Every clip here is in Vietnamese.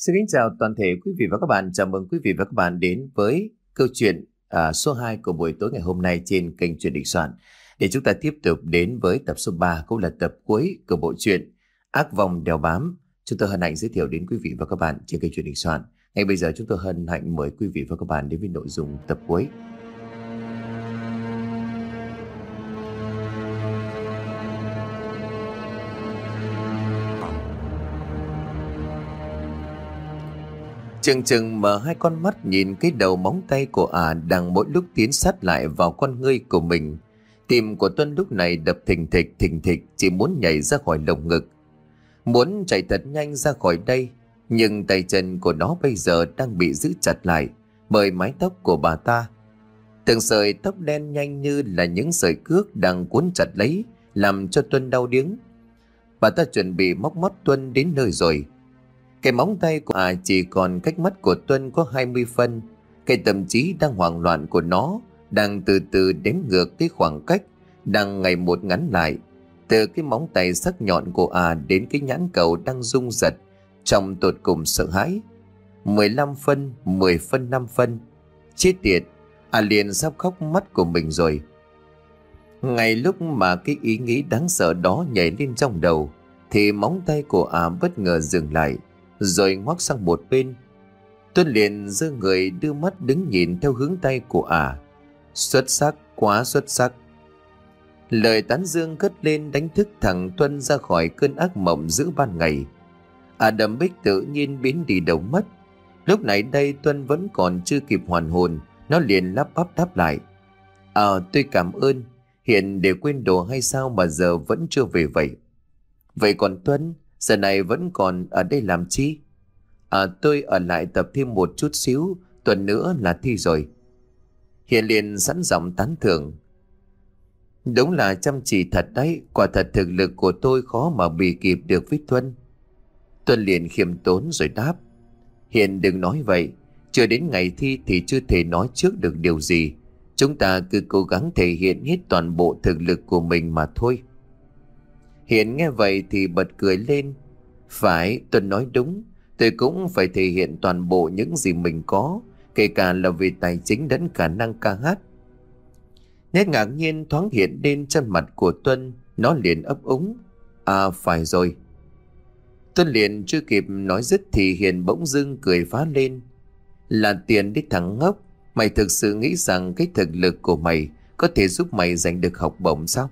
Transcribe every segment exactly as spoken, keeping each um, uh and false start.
Xin kính chào toàn thể quý vị và các bạn. Chào mừng quý vị và các bạn đến với câu chuyện à, số hai của buổi tối ngày hôm nay trên kênh Chuyện Đình Soạn. Để chúng ta tiếp tục đến với tập số ba, cũng là tập cuối của bộ truyện Ác Vong Đeo Bám. Chúng tôi hân hạnh giới thiệu đến quý vị và các bạn trên kênh Chuyện Đình Soạn. Ngay bây giờ chúng tôi hân hạnh mời quý vị và các bạn đến với nội dung tập cuối. Chừng chừng mở hai con mắt nhìn cái đầu móng tay của ả à đang mỗi lúc tiến sát lại vào con ngươi của mình. Tim của Tuân lúc này đập thình thịch thình thịch, chỉ muốn nhảy ra khỏi lồng ngực, muốn chạy thật nhanh ra khỏi đây. Nhưng tay chân của nó bây giờ đang bị giữ chặt lại bởi mái tóc của bà ta. Từng sợi tóc đen nhanh như là những sợi cước đang cuốn chặt lấy, làm cho Tuân đau điếng. Bà ta chuẩn bị móc mắt Tuân đến nơi rồi. Cái móng tay của ả à chỉ còn cách mắt của Tuân có hai mươi phân. Cái tâm trí đang hoảng loạn của nó đang từ từ đếm ngược cái khoảng cách đang ngày một ngắn lại. Từ cái móng tay sắc nhọn của ả à đến cái nhãn cầu đang rung giật trong tột cùng sợ hãi. Mười lăm phân, mười phân, năm phân. Chết tiệt, ả à liền sắp khóc mắt của mình rồi. Ngay lúc mà cái ý nghĩ đáng sợ đó nhảy lên trong đầu thì móng tay của ả à bất ngờ dừng lại, rồi ngoắc sang một bên. Tuân liền giơ người đưa mắt đứng nhìn theo hướng tay của ả. À. Xuất sắc, quá xuất sắc. Lời tán dương cất lên đánh thức thằng Tuân ra khỏi cơn ác mộng giữa ban ngày. Ả à đầm bích tự nhiên biến đi đâu mất. Lúc này đây Tuân vẫn còn chưa kịp hoàn hồn, nó liền lắp bắp đáp lại. Ờ, à, tôi cảm ơn. Hiện để quên đồ hay sao mà giờ vẫn chưa về vậy? Vậy còn Tuân, giờ này vẫn còn ở đây làm chi? À, tôi ở lại tập thêm một chút xíu, tuần nữa là thi rồi. Hiền liền sẵn giọng tán thưởng. Đúng là chăm chỉ thật đấy, quả thật thực lực của tôi khó mà bì kịp được với Tuân. Tuân liền khiêm tốn rồi đáp. Hiền đừng nói vậy, chưa đến ngày thi thì chưa thể nói trước được điều gì. Chúng ta cứ cố gắng thể hiện hết toàn bộ thực lực của mình mà thôi. Hiền nghe vậy thì bật cười lên. Phải, Tuân nói đúng, tôi cũng phải thể hiện toàn bộ những gì mình có, kể cả là về tài chính lẫn khả năng ca hát. Nét ngạc nhiên thoáng hiện lên trên mặt của Tuân, nó liền ấp úng. À phải rồi. Tuân liền chưa kịp nói dứt thì Hiền bỗng dưng cười phá lên. Là tiền đi thằng ngốc, mày thực sự nghĩ rằng cái thực lực của mày có thể giúp mày giành được học bổng sao?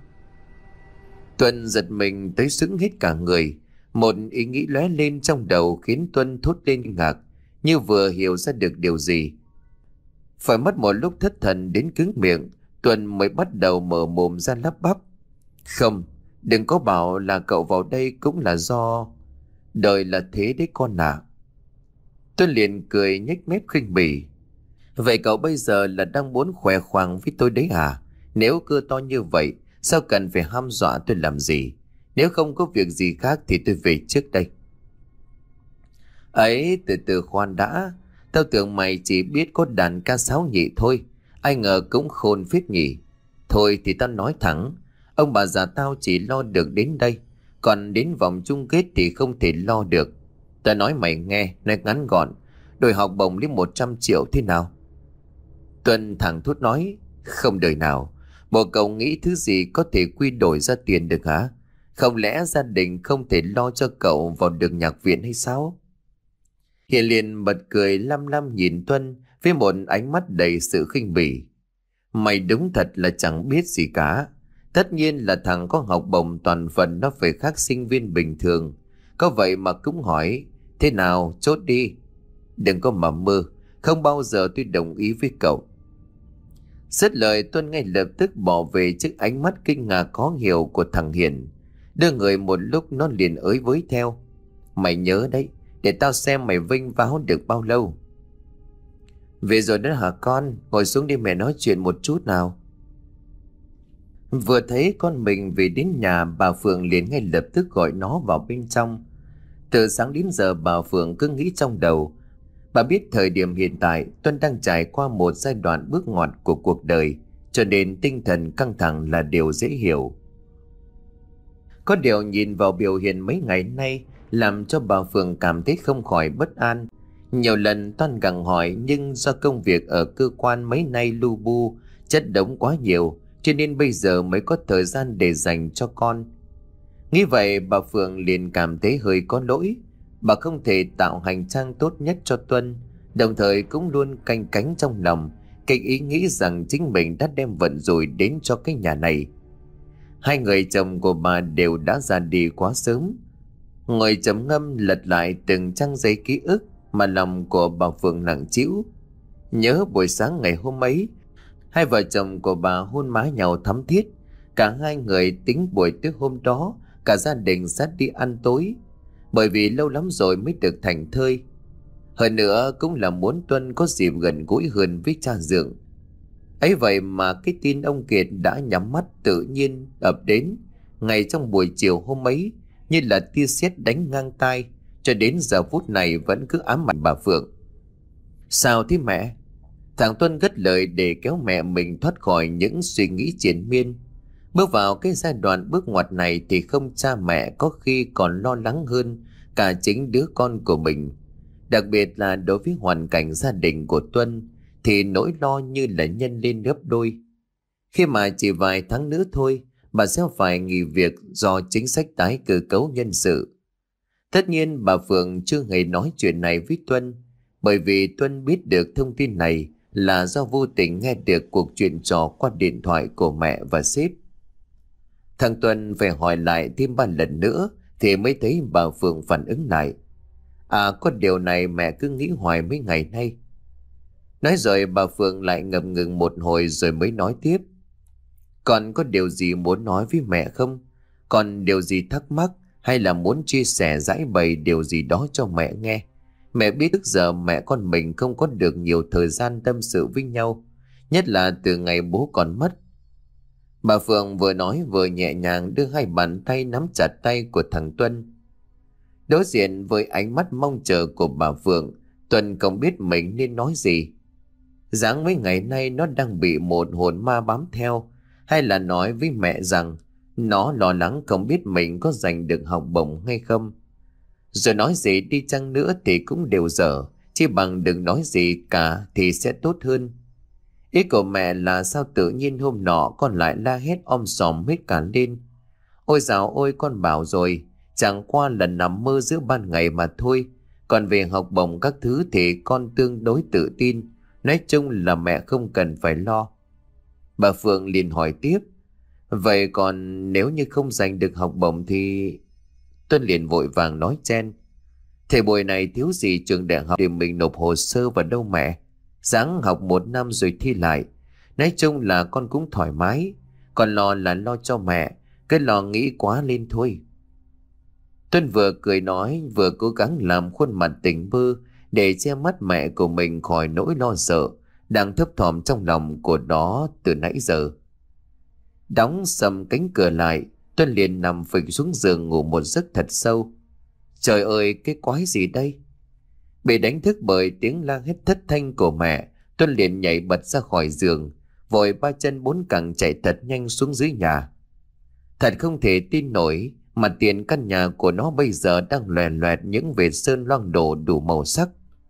Tuân giật mình tới sững hết cả người. Một ý nghĩ lóe lên trong đầu khiến Tuân thốt lên kinh ngạc, như vừa hiểu ra được điều gì. Phải mất một lúc thất thần đến cứng miệng, Tuân mới bắt đầu mở mồm ra lắp bắp. Không, đừng có bảo là cậu vào đây cũng là do... Đời là thế đấy con à. Tuân liền cười nhếch mép khinh bỉ. Vậy cậu bây giờ là đang muốn khoe khoang với tôi đấy à? Nếu cơ to như vậy, sao cần phải hăm dọa tôi làm gì? Nếu không có việc gì khác thì tôi về trước đây. Ấy, từ từ khoan đã. Tao tưởng mày chỉ biết có đàn ca sáo nhị thôi. Ai ngờ cũng khôn phết nhỉ. Thôi thì tao nói thẳng. Ông bà già tao chỉ lo được đến đây. Còn đến vòng chung kết thì không thể lo được. Tao nói mày nghe, nói ngắn gọn. Đổi học bổng lên một trăm triệu thế nào? Tuân thẳng thốt nói. Không đời nào. Bộ cậu nghĩ thứ gì có thể quy đổi ra tiền được hả? Không lẽ gia đình không thể lo cho cậu vào được nhạc viện hay sao? Hiền liền bật cười lăm lăm nhìn Tuân với một ánh mắt đầy sự khinh bỉ. Mày đúng thật là chẳng biết gì cả. Tất nhiên là thằng có học bổng toàn phần nó phải khác sinh viên bình thường. Có vậy mà cũng hỏi. Thế nào, chốt đi. Đừng có mà mơ. Không bao giờ tôi đồng ý với cậu. Dứt lời Tuân ngay lập tức bỏ về trước ánh mắt kinh ngạc khó hiểu của thằng Hiền. Đưa người một lúc nó liền ới với theo. Mày nhớ đấy, để tao xem mày vinh váo được bao lâu. Về rồi đó hả con? Ngồi xuống đi mẹ nói chuyện một chút nào. Vừa thấy con mình về đến nhà, bà Phượng liền ngay lập tức gọi nó vào bên trong. Từ sáng đến giờ bà Phượng cứ nghĩ trong đầu. Bà biết thời điểm hiện tại Tuân đang trải qua một giai đoạn bước ngoặt của cuộc đời, cho nên tinh thần căng thẳng là điều dễ hiểu. Có điều nhìn vào biểu hiện mấy ngày nay làm cho bà Phượng cảm thấy không khỏi bất an. Nhiều lần toan gặng hỏi, nhưng do công việc ở cơ quan mấy nay lu bu, chất đống quá nhiều, cho nên bây giờ mới có thời gian để dành cho con. Nghĩ vậy, bà Phượng liền cảm thấy hơi có lỗi. Bà không thể tạo hành trang tốt nhất cho Tuân, đồng thời cũng luôn canh cánh trong lòng cái ý nghĩ rằng chính mình đã đem vận rủi đến cho cái nhà này. Hai người chồng của bà đều đã ra đi quá sớm. Ngồi trầm ngâm lật lại từng trang giấy ký ức mà lòng của bà Phượng nặng trĩu. Nhớ buổi sáng ngày hôm ấy, hai vợ chồng của bà hôn má nhau thắm thiết. Cả hai người tính buổi tối hôm đó cả gia đình sẽ đi ăn tối, bởi vì lâu lắm rồi mới được thành thơi. Hơn nữa cũng là muốn Tuân có dịp gần gũi hơn với cha dượng. Ấy vậy mà cái tin ông Kiệt đã nhắm mắt tự nhiên ập đến ngay trong buổi chiều hôm ấy, như là tia sét đánh ngang tai, cho đến giờ phút này vẫn cứ ám ảnh bà Phượng. Sao thế mẹ? Thằng Tuân gất lời để kéo mẹ mình thoát khỏi những suy nghĩ triền miên. Bước vào cái giai đoạn bước ngoặt này thì không cha mẹ có khi còn lo lắng hơn cả chính đứa con của mình. Đặc biệt là đối với hoàn cảnh gia đình của Tuân thì nỗi lo như là nhân lên gấp đôi. Khi mà chỉ vài tháng nữa thôi, bà sẽ phải nghỉ việc do chính sách tái cơ cấu nhân sự. Tất nhiên bà Phượng chưa hề nói chuyện này với Tuân, bởi vì Tuân biết được thông tin này là do vô tình nghe được cuộc chuyện trò qua điện thoại của mẹ và sếp. Thằng Tuân phải hỏi lại thêm ba lần nữa thì mới thấy bà Phượng phản ứng lại. À, có điều này mẹ cứ nghĩ hoài mấy ngày nay. Nói rồi bà Phượng lại ngập ngừng một hồi rồi mới nói tiếp. Con có điều gì muốn nói với mẹ không? Còn điều gì thắc mắc hay là muốn chia sẻ giải bày điều gì đó cho mẹ nghe? Mẹ biết trước giờ mẹ con mình không có được nhiều thời gian tâm sự với nhau, nhất là từ ngày bố còn mất. Bà Phượng vừa nói vừa nhẹ nhàng đưa hai bàn tay nắm chặt tay của thằng Tuân. Đối diện với ánh mắt mong chờ của bà Phượng, Tuân không biết mình nên nói gì. Dáng mấy ngày nay nó đang bị một hồn ma bám theo, hay là nói với mẹ rằng nó lo lắng không biết mình có giành được học bổng hay không. Rồi nói gì đi chăng nữa thì cũng đều dở, chỉ bằng đừng nói gì cả thì sẽ tốt hơn. Ý của mẹ là sao tự nhiên hôm nọ con lại la hét om sòm hết cả lên. Ôi dào ôi, con bảo rồi, chẳng qua là nằm mơ giữa ban ngày mà thôi. Còn về học bổng các thứ thì con tương đối tự tin. Nói chung là mẹ không cần phải lo. Bà Phượng liền hỏi tiếp. Vậy còn nếu như không giành được học bổng thì... Tuân liền vội vàng nói chen. Thầy buổi này thiếu gì trường đại học để mình nộp hồ sơ vào đâu mẹ. Ráng học một năm rồi thi lại. Nói chung là con cũng thoải mái. Còn lo là lo cho mẹ. Cái lo nghĩ quá lên thôi. Tuân vừa cười nói vừa cố gắng làm khuôn mặt tỉnh bơ để che mắt mẹ của mình khỏi nỗi lo sợ đang thấp thỏm trong lòng của nó từ nãy giờ. Đóng sầm cánh cửa lại, Tuân liền nằm phịch xuống giường ngủ một giấc thật sâu. Trời ơi, cái quái gì đây? Bị đánh thức bởi tiếng la hét thất thanh của mẹ, Tuân liền nhảy bật ra khỏi giường, vội ba chân bốn cẳng chạy thật nhanh xuống dưới nhà. Thật không thể tin nổi, mặt tiền căn nhà của nó bây giờ đang loè loẹt những vệt sơn loang đổ đủ màu sắc.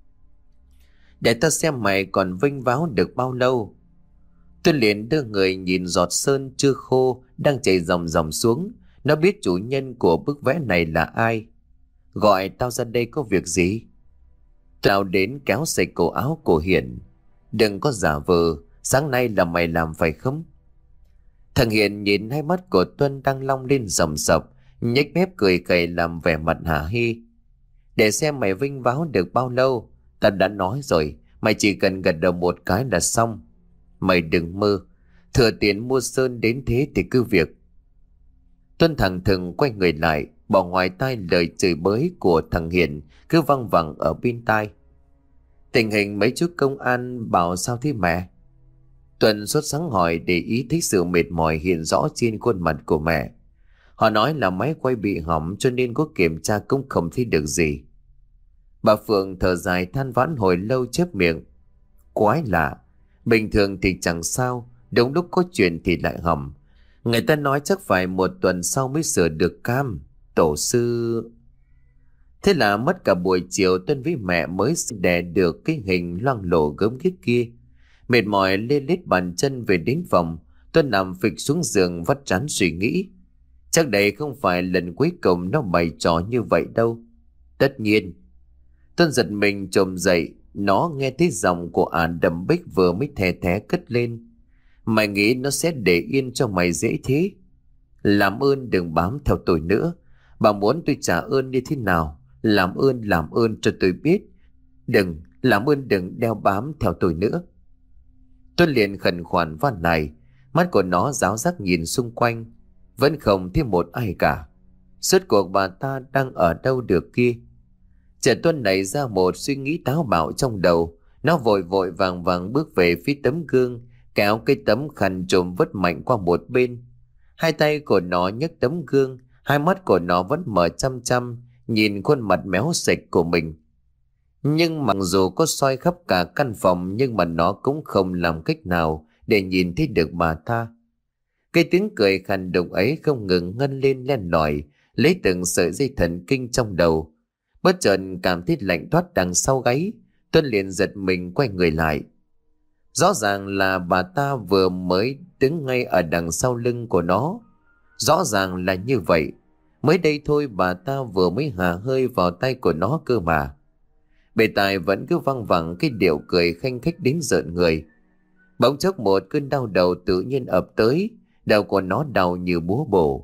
Để ta xem mày còn vênh váo được bao lâu. Tuân liền đưa người nhìn giọt sơn chưa khô đang chảy dòng dòng xuống. Nó biết chủ nhân của bức vẽ này là ai. Gọi tao ra đây có việc gì? Tao đến kéo sạch cổ áo của Hiển. Đừng có giả vờ, sáng nay là mày làm phải không? Thằng Hiển nhìn hai mắt của Tuân đang long lên rầm rập, nhếch mép cười khẩy làm vẻ mặt hả hê. Để xem mày vinh váo được bao lâu. Tao đã nói rồi, mày chỉ cần gật đầu một cái là xong. Mày đừng mơ, thừa tiền mua sơn đến thế thì cứ việc. Tuân thẳng thừng quay người lại, bỏ ngoài tai lời chửi bới của thằng Hiển cứ văng vẳng ở bên tai. Tình hình mấy chú công an bảo sao thế mẹ? Tuân sốt sắng hỏi để ý thấy sự mệt mỏi hiện rõ trên khuôn mặt của mẹ. Họ nói là máy quay bị hỏng cho nên có kiểm tra cũng không thấy được gì. Bà Phượng thở dài than vãn hồi lâu chép miệng. Quái lạ, bình thường thì chẳng sao, đúng lúc có chuyện thì lại hỏng. Người ta nói chắc phải một tuần sau mới sửa được cam. Tổ sư... Thế là mất cả buổi chiều Tuân với mẹ mới đè được cái hình loang lổ gớm ghiếc kia. Mệt mỏi lê lết bàn chân về đến phòng, Tuân nằm phịch xuống giường vắt trán suy nghĩ. Chắc đây không phải lần cuối cùng nó bày trò như vậy đâu. Tất nhiên. Tuân giật mình chồm dậy, nó nghe thấy giọng của ả đầm bích vừa mới thè thé cất lên. Mày nghĩ nó sẽ để yên cho mày dễ thế? Làm ơn đừng bám theo tôi nữa. Bà muốn tôi trả ơn như thế nào? Làm ơn làm ơn cho tôi biết. Đừng, làm ơn đừng đeo bám theo tôi nữa. Tuân liền khẩn khoản van này. Mắt của nó ráo rác nhìn xung quanh, vẫn không thấy một ai cả. Suốt cuộc bà ta đang ở đâu được kia? Trẻ Tuân nảy ra một suy nghĩ táo bạo trong đầu. Nó vội vội vàng vàng bước về phía tấm gương, kéo cái tấm khăn trùm vứt mạnh qua một bên. Hai tay của nó nhấc tấm gương, hai mắt của nó vẫn mở chăm chăm nhìn khuôn mặt méo sạch của mình. Nhưng mặc dù có soi khắp cả căn phòng, nhưng mà nó cũng không làm cách nào để nhìn thấy được bà ta. Cái tiếng cười khàn đục ấy không ngừng ngân lên len lỏi, lấy từng sợi dây thần kinh trong đầu. Bất chợt cảm thấy lạnh toát đằng sau gáy, Tuân liền giật mình quay người lại. Rõ ràng là bà ta vừa mới đứng ngay ở đằng sau lưng của nó. Rõ ràng là như vậy. Mới đây thôi bà ta vừa mới hà hơi vào tay của nó cơ mà. Bề tai vẫn cứ văng vẳng cái điệu cười khanh khách đến rợn người. Bỗng chốc một cơn đau đầu tự nhiên ập tới, đầu của nó đau như búa bổ.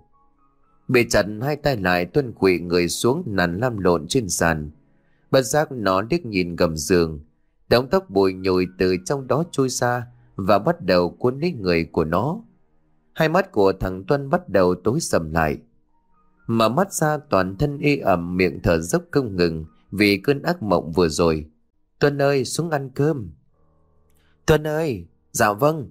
Bề chặt hai tay lại, Tuân quỵ người xuống nằm lăn lộn trên sàn. Bất giác nó liếc nhìn gầm giường, đống tóc bùi nhùi từ trong đó trôi ra và bắt đầu cuốn lấy người của nó. Hai mắt của thằng Tuân bắt đầu tối sầm lại. Mở mắt ra toàn thân ê ẩm, miệng thở dốc không ngừng vì cơn ác mộng vừa rồi. Tuân ơi, xuống ăn cơm. Tuân ơi, dạ vâng.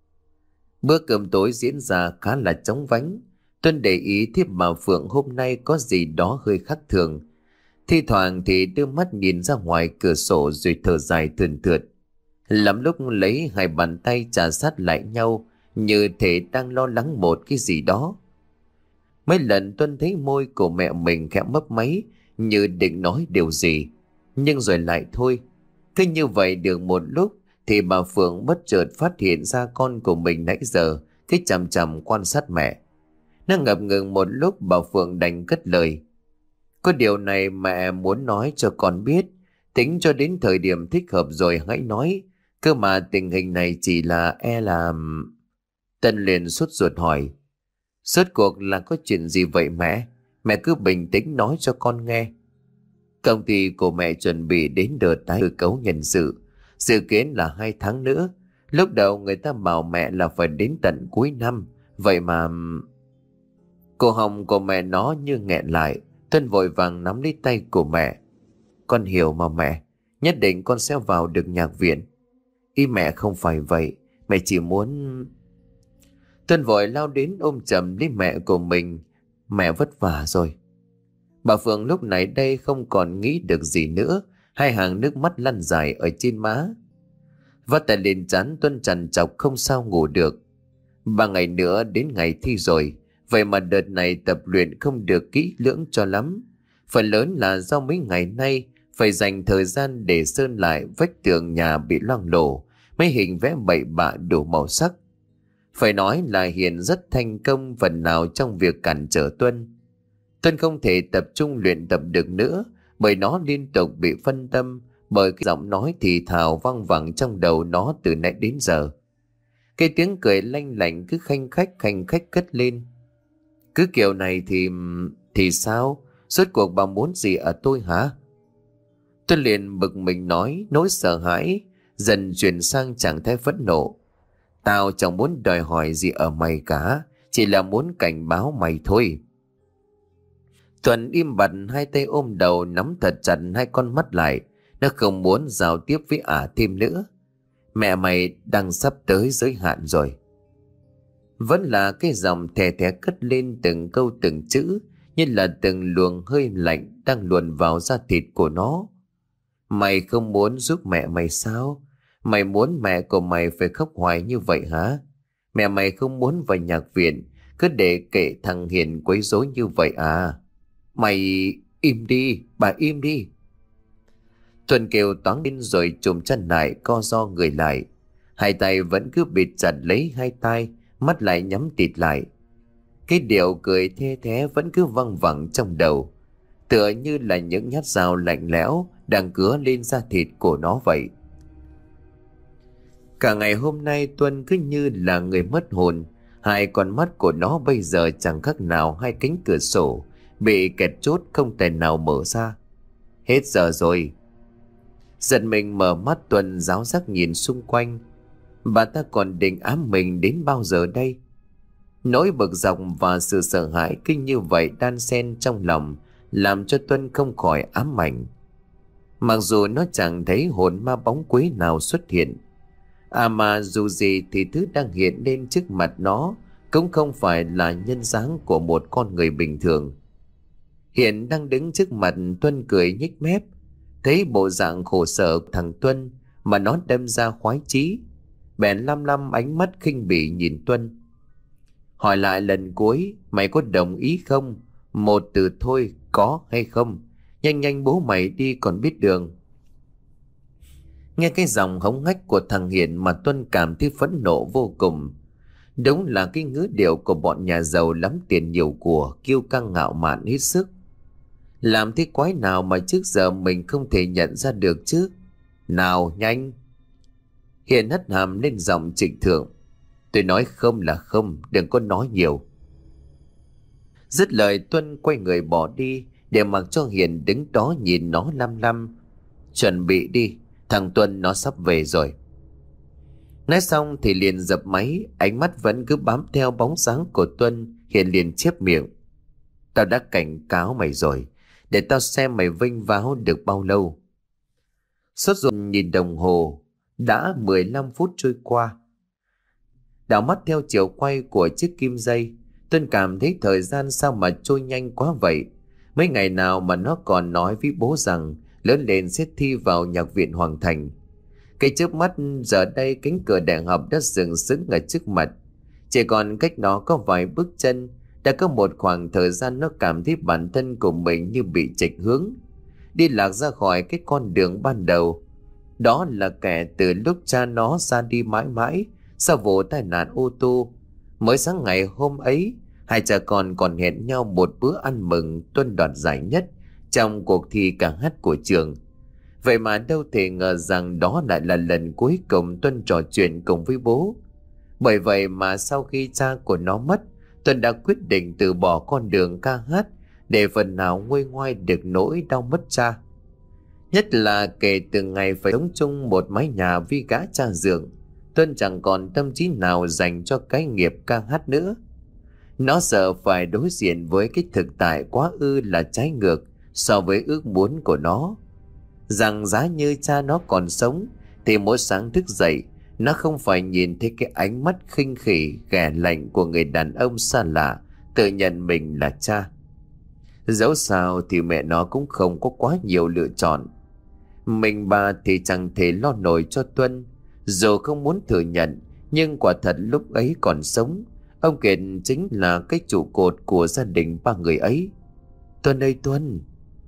Bữa cơm tối diễn ra khá là chóng vánh. Tuân để ý thiếp bà Phượng hôm nay có gì đó hơi khác thường. Thi thoảng thì đưa mắt nhìn ra ngoài cửa sổ rồi thở dài thườn thượt. Lắm lúc lấy hai bàn tay chà sát lại nhau như thể đang lo lắng một cái gì đó. Mấy lần Tuân thấy môi của mẹ mình khẽ mấp máy như định nói điều gì, nhưng rồi lại thôi. Cứ như vậy được một lúc thì bà Phượng bất chợt phát hiện ra con của mình nãy giờ cứ chằm chằm quan sát mẹ. Nó ngập ngừng một lúc, bà Phượng đành cất lời. Có điều này mẹ muốn nói cho con biết, tính cho đến thời điểm thích hợp rồi hãy nói. Cơ mà tình hình này chỉ là e là... Tân liền sốt ruột hỏi. Rốt cuộc là có chuyện gì vậy mẹ? Mẹ cứ bình tĩnh nói cho con nghe. Công ty của mẹ chuẩn bị đến đợt tái cơ cấu nhân sự, dự kiến là hai tháng nữa. Lúc đầu người ta bảo mẹ là phải đến tận cuối năm, vậy mà... Cổ họng của mẹ nó như nghẹn lại. Tuân vội vàng nắm lấy tay của mẹ. Con hiểu mà mẹ, nhất định con sẽ vào được nhạc viện. Ý mẹ không phải vậy, mẹ chỉ muốn... Tuân vội lao đến ôm chầm lấy mẹ của mình. Mẹ vất vả rồi. Bà Phượng lúc này đây không còn nghĩ được gì nữa. Hai hàng nước mắt lăn dài ở trên má. Vắt tay lên trán, Tuân trằn trọc không sao ngủ được. Ba ngày nữa đến ngày thi rồi, vậy mà đợt này tập luyện không được kỹ lưỡng cho lắm. Phần lớn là do mấy ngày nay phải dành thời gian để sơn lại vách tường nhà bị loang lổ, mấy hình vẽ bậy bạ đủ màu sắc. Phải nói là Hiền rất thành công phần nào trong việc cản trở Tuân. Tuân không thể tập trung luyện tập được nữa bởi nó liên tục bị phân tâm bởi cái giọng nói thì thào văng vẳng trong đầu nó từ nãy đến giờ. Cái tiếng cười lanh lảnh cứ khanh khách khanh khách cất lên. Cứ kiểu này thì... thì sao? Rốt cuộc bà muốn gì ở tôi hả? Tuân liền bực mình nói, nỗi sợ hãi dần chuyển sang trạng thái phẫn nộ. Tao chẳng muốn đòi hỏi gì ở mày cả, chỉ là muốn cảnh báo mày thôi. Tuấn im bặt, hai tay ôm đầu nắm thật chặt hai con mắt lại. Nó không muốn giao tiếp với ả thêm nữa. Mẹ mày đang sắp tới giới hạn rồi. Vẫn là cái dòng thè thé cất lên từng câu từng chữ, như là từng luồng hơi lạnh đang luồn vào da thịt của nó. Mày không muốn giúp mẹ mày sao? Mày muốn mẹ của mày phải khóc hoài như vậy hả? Mẹ mày không muốn vào nhạc viện, cứ để kệ thằng Hiền quấy rối như vậy à? Mày... Im đi, bà im đi. Tuân kêu toáng lên rồi chùm chân lại, co ro người lại. Hai tay vẫn cứ bịt chặt lấy hai tai, mắt lại nhắm tịt lại. Cái điệu cười thê thé vẫn cứ văng vẳng trong đầu, tựa như là những nhát dao lạnh lẽo đang cứa lên da thịt của nó vậy. Cả ngày hôm nay Tuân cứ như là người mất hồn. Hai con mắt của nó bây giờ chẳng khác nào hai cánh cửa sổ bị kẹt chốt không thể nào mở ra. Hết giờ rồi. Giật mình mở mắt, Tuân ráo rắc nhìn xung quanh. Bà ta còn định ám mình đến bao giờ đây? Nỗi bực dọc và sự sợ hãi cứ như vậy đan xen trong lòng, làm cho Tuân không khỏi ám ảnh. Mặc dù nó chẳng thấy hồn ma bóng quế nào xuất hiện, à mà dù gì thì thứ đang hiện lên trước mặt nó cũng không phải là nhân dáng của một con người bình thường. Hiện đang đứng trước mặt Tuân cười nhếch mép. Thấy bộ dạng khổ sở thằng Tuân mà nó đâm ra khoái chí, bèn lăm lăm ánh mắt khinh bỉ nhìn Tuân. Hỏi lại lần cuối, mày có đồng ý không? Một từ thôi, có hay không? Nhanh nhanh bố mày đi còn biết đường. Nghe cái giọng hống hách của thằng Hiền mà Tuân cảm thấy phẫn nộ vô cùng. Đúng là cái ngữ điệu của bọn nhà giàu lắm tiền nhiều của, kiêu căng ngạo mạn hết sức. Làm thế quái nào mà trước giờ mình không thể nhận ra được chứ? Nào nhanh! Hiền hất hàm lên giọng trịnh thượng. Tôi nói không là không, đừng có nói nhiều. Dứt lời Tuân quay người bỏ đi, để mặc cho Hiền đứng đó nhìn nó lăm lăm. Chuẩn bị đi, thằng Tuân nó sắp về rồi. Nói xong thì liền dập máy, ánh mắt vẫn cứ bám theo bóng dáng của Tuân. Hiền liền chép miệng. Tao đã cảnh cáo mày rồi, để tao xem mày vênh váo được bao lâu. Sốt ruột nhìn đồng hồ, đã mười lăm phút trôi qua. Đảo mắt theo chiều quay của chiếc kim dây, Tuân cảm thấy thời gian sao mà trôi nhanh quá vậy. Mấy ngày nào mà nó còn nói với bố rằng lớn lên sẽ thi vào nhạc viện Hoàng Thành. Cái chớp mắt giờ đây cánh cửa đại học đã dừng sững ở trước mặt. Chỉ còn cách nó có vài bước chân. Đã có một khoảng thời gian nó cảm thấy bản thân của mình như bị chệch hướng, đi lạc ra khỏi cái con đường ban đầu. Đó là kẻ từ lúc cha nó ra đi mãi mãi sau vụ tai nạn ô tô. Mới sáng ngày hôm ấy, hai cha con còn hẹn nhau một bữa ăn mừng Tuân đoạt giải nhất trong cuộc thi ca hát của trường. Vậy mà đâu thể ngờ rằng đó lại là lần cuối cùng Tuân trò chuyện cùng với bố. Bởi vậy mà sau khi cha của nó mất, Tuân đã quyết định từ bỏ con đường ca hát để phần nào nguôi ngoai được nỗi đau mất cha. Nhất là kể từ ngày phải sống chung một mái nhà với gã cha dượng, Tuân chẳng còn tâm trí nào dành cho cái nghiệp ca hát nữa. Nó sợ phải đối diện với cái thực tại quá ư là trái ngược so với ước muốn của nó. Rằng giá như cha nó còn sống thì mỗi sáng thức dậy, nó không phải nhìn thấy cái ánh mắt khinh khỉ ghẻ lạnh của người đàn ông xa lạ tự nhận mình là cha. Dẫu sao thì mẹ nó cũng không có quá nhiều lựa chọn. Mình bà thì chẳng thể lo nổi cho Tuân. Dù không muốn thừa nhận, nhưng quả thật lúc ấy còn sống, ông Kiệt chính là cái trụ cột của gia đình ba người ấy. Tuân ơi Tuân!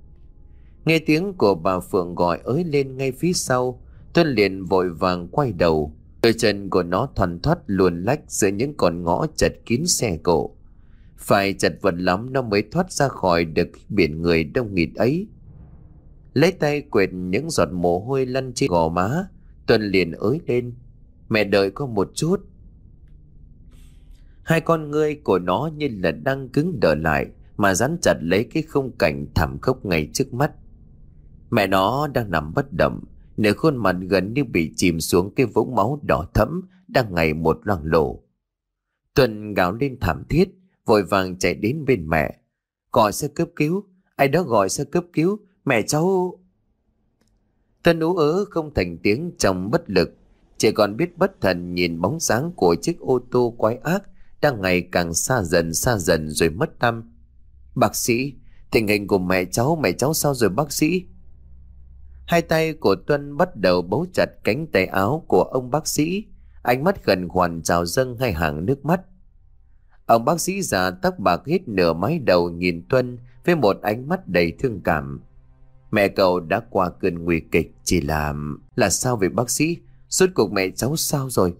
Nghe tiếng của bà Phượng gọi ới lên ngay phía sau, Tuân liền vội vàng quay đầu. Đôi chân của nó thoăn thoắt luồn lách giữa những con ngõ chật kín xe cộ. Phải chật vật lắm nó mới thoát ra khỏi được biển người đông nghịt ấy. Lấy tay quệt những giọt mồ hôi lăn trên gò má, Tuân liền ới lên. Mẹ đợi con một chút. Hai con ngươi của nó như là đang cứng đờ lại mà dán chặt lấy cái khung cảnh thảm khốc ngay trước mắt. Mẹ nó đang nằm bất động, nửa khuôn mặt gần như bị chìm xuống cái vũng máu đỏ thẫm đang ngày một loang lổ. Tuân gào lên thảm thiết, vội vàng chạy đến bên mẹ. Gọi xe cấp cứu, ai đó gọi xe cấp cứu, mẹ cháu... Tuân ú ớ không thành tiếng trong bất lực, chỉ còn biết bất thần nhìn bóng dáng của chiếc ô tô quái ác đang ngày càng xa dần xa dần rồi mất tăm. Bác sĩ, tình hình của mẹ cháu, mẹ cháu sao rồi bác sĩ? Hai tay của Tuân bắt đầu bấu chặt cánh tay áo của ông bác sĩ, ánh mắt khẩn khoản trào dâng hai hàng nước mắt. Ông bác sĩ già tóc bạc hít nửa mái đầu nhìn Tuân với một ánh mắt đầy thương cảm. Mẹ cậu đã qua cơn nguy kịch, chỉ là... Là sao vậy bác sĩ? Rốt cuộc mẹ cháu sao rồi?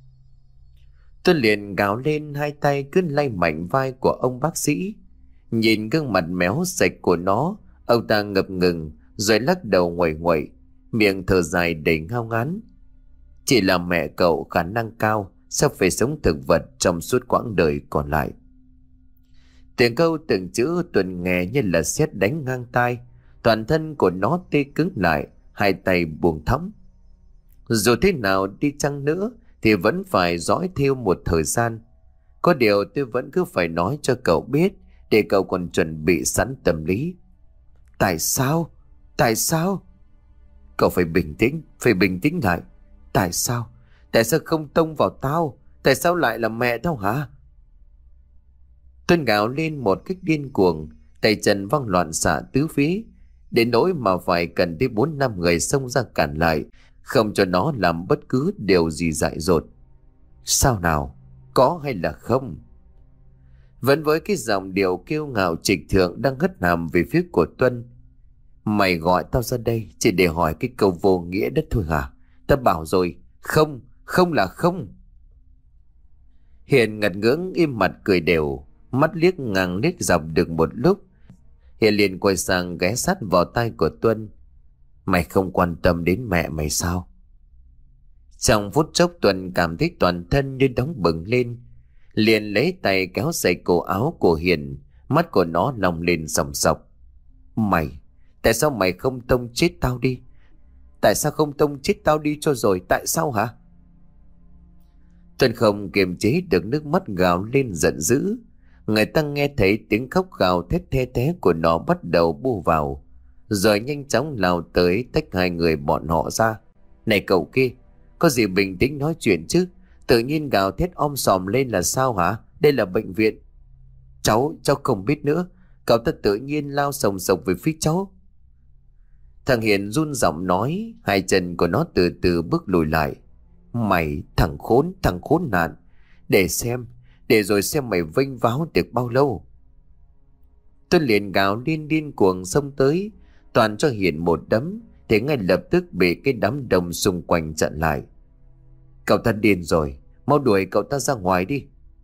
Tuân liền gào lên, hai tay cứ lay mạnh vai của ông bác sĩ. Nhìn gương mặt méo sạch của nó, ông ta ngập ngừng rồi lắc đầu nguậy nguậy, miệng thở dài đầy ngao ngán. Chỉ là mẹ cậu khả năng cao sẽ phải sống thực vật trong suốt quãng đời còn lại. Từng câu từng chữ Tuân nghe như là sét đánh ngang tai. Toàn thân của nó tê cứng lại, hai tay buông thõng. Dù thế nào đi chăng nữa thì vẫn phải dõi theo một thời gian. Có điều tôi vẫn cứ phải nói cho cậu biết, để cậu còn chuẩn bị sẵn tâm lý. Tại sao? Tại sao? Cậu phải bình tĩnh, phải bình tĩnh lại. Tại sao? Tại sao không tông vào tao? Tại sao lại là mẹ tao hả? Tuân gào lên một cách điên cuồng, tay chân văng loạn xạ tứ phía, đến nỗi mà phải cần tới bốn năm người xông ra cản lại, không cho nó làm bất cứ điều gì dại dột. Sao nào? Có hay là không? Vẫn với cái giọng điệu kiêu ngạo trịch thượng đang hất hàm về phía của Tuân. Mày gọi tao ra đây chỉ để hỏi cái câu vô nghĩa đất thôi hả? Tao bảo rồi, không, không là không. Hiền ngật ngưỡng im mặt cười đều, mắt liếc ngang liếc dọc được một lúc. Hiền liền quay sang ghé sát vào tay của Tuân. Mày không quan tâm đến mẹ mày sao? Trong phút chốc Tuân cảm thấy toàn thân như đóng bừng lên, liền lấy tay kéo dây cổ áo của Hiền. Mắt của nó long lên sòng sọc. Mày, tại sao mày không tông chết tao đi? Tại sao không tông chết tao đi cho rồi? Tại sao hả? Tuân không kiềm chế được nước mắt gào lên giận dữ. Người ta nghe thấy tiếng khóc gào thét the thé của nó bắt đầu bu vào, rồi nhanh chóng lao tới tách hai người bọn họ ra. Này cậu kia, có gì bình tĩnh nói chuyện chứ, tự nhiên gào thét om sòm lên là sao hả? Đây là bệnh viện. Cháu, cháu không biết nữa. Cậu ta tự nhiên lao sồng sộc về phía cháu. Thằng Hiền run giọng nói, hai chân của nó từ từ bước lùi lại. Mày, thằng khốn, thằng khốn nạn. Để xem, để rồi xem mày vênh váo được bao lâu. Tôi liền gào điên điên cuồng xông tới, toàn cho Hiền một đấm, thì ngay lập tức bị cái đám đông xung quanh chặn lại. Cậu ta điên rồi, mau đuổi cậu ta ra ngoài đi.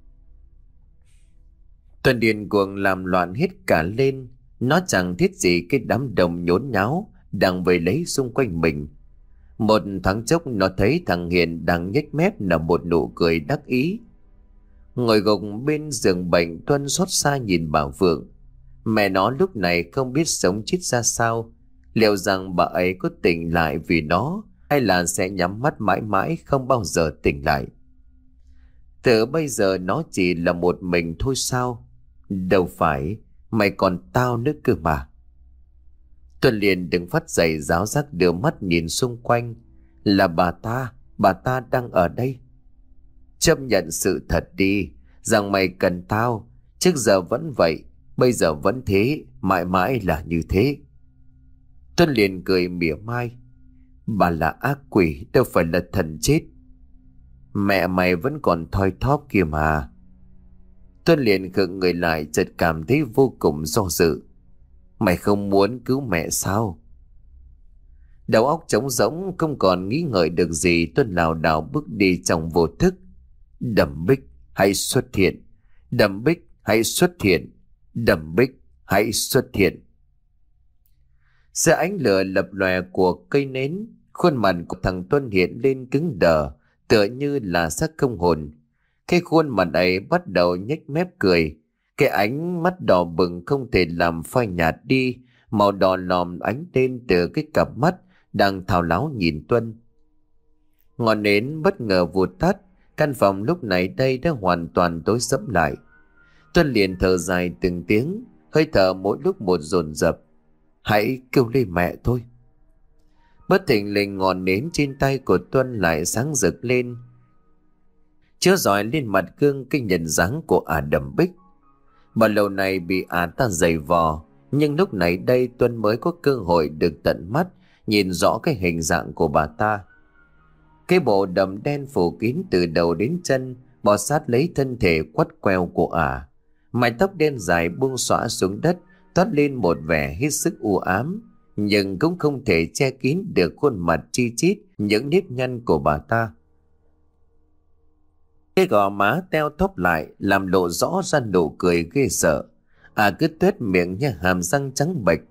Tuần điên cuồng làm loạn hết cả lên. Nó chẳng thiết gì cái đám đông nhốn nháo đang vây lấy xung quanh mình. Một thoáng chốc nó thấy thằng Hiền đang nhếch mép là một nụ cười đắc ý. Ngồi gục bên giường bệnh, Tuân xót xa nhìn bà Phượng. Mẹ nó lúc này không biết sống chết ra sao. Liệu rằng bà ấy có tỉnh lại vì nó, hay là sẽ nhắm mắt mãi mãi không bao giờ tỉnh lại? Từ bây giờ nó chỉ là một mình thôi sao? Đâu phải, mày còn tao nữa cơ mà. Tuân liền đứng phát dậy ráo rác đưa mắt nhìn xung quanh. Là bà ta, bà ta đang ở đây. Chấp nhận sự thật đi, rằng mày cần tao. Trước giờ vẫn vậy, bây giờ vẫn thế, mãi mãi là như thế. Tuân liền cười mỉa mai. Bà là ác quỷ, đâu phải là thần chết. Mẹ mày vẫn còn thoi thóp kìa mà. Tuân liền khựng người lại, chợt cảm thấy vô cùng do dự. Mày không muốn cứu mẹ sao? Đầu óc trống rỗng, không còn nghĩ ngợi được gì. Tuân lảo đảo bước đi trong vô thức. Đầm Bích hãy xuất hiện, Đầm Bích hãy xuất hiện, Đầm Bích hãy xuất hiện. Giữa ánh lửa lập lòe của cây nến, khuôn mặt của thằng Tuân hiện lên cứng đờ, tựa như là xác không hồn. Cái khuôn mặt ấy bắt đầu nhếch mép cười. Cái ánh mắt đỏ bừng không thể làm phai nhạt đi màu đỏ lòm ánh lên từ cái cặp mắt đang thao láo nhìn Tuân. Ngọn nến bất ngờ vụt tắt. Căn phòng lúc này đây đã hoàn toàn tối sẫm lại. Tuân liền thở dài từng tiếng, hơi thở mỗi lúc một dồn dập. Hãy kêu lên mẹ thôi. Bất thình lình ngọn nến trên tay của Tuân lại sáng rực lên, chiếu rọi lên mặt gương cái nhận dáng của ả Đầm Bích. Bao lâu nay bị ả ta giày vò, nhưng lúc này đây Tuân mới có cơ hội được tận mắt nhìn rõ cái hình dạng của bà ta. Cái bộ đầm đen phủ kín từ đầu đến chân, bò sát lấy thân thể quắt queo của ả. Mái tóc đen dài buông xõa xuống đất, toát lên một vẻ hết sức u ám, nhưng cũng không thể che kín được khuôn mặt chi chít những nếp nhăn của bà ta. Cái gò má teo tóp lại làm lộ rõ ra nụ cười ghê sợ. À cứ tuét miệng như hàm răng trắng bệch,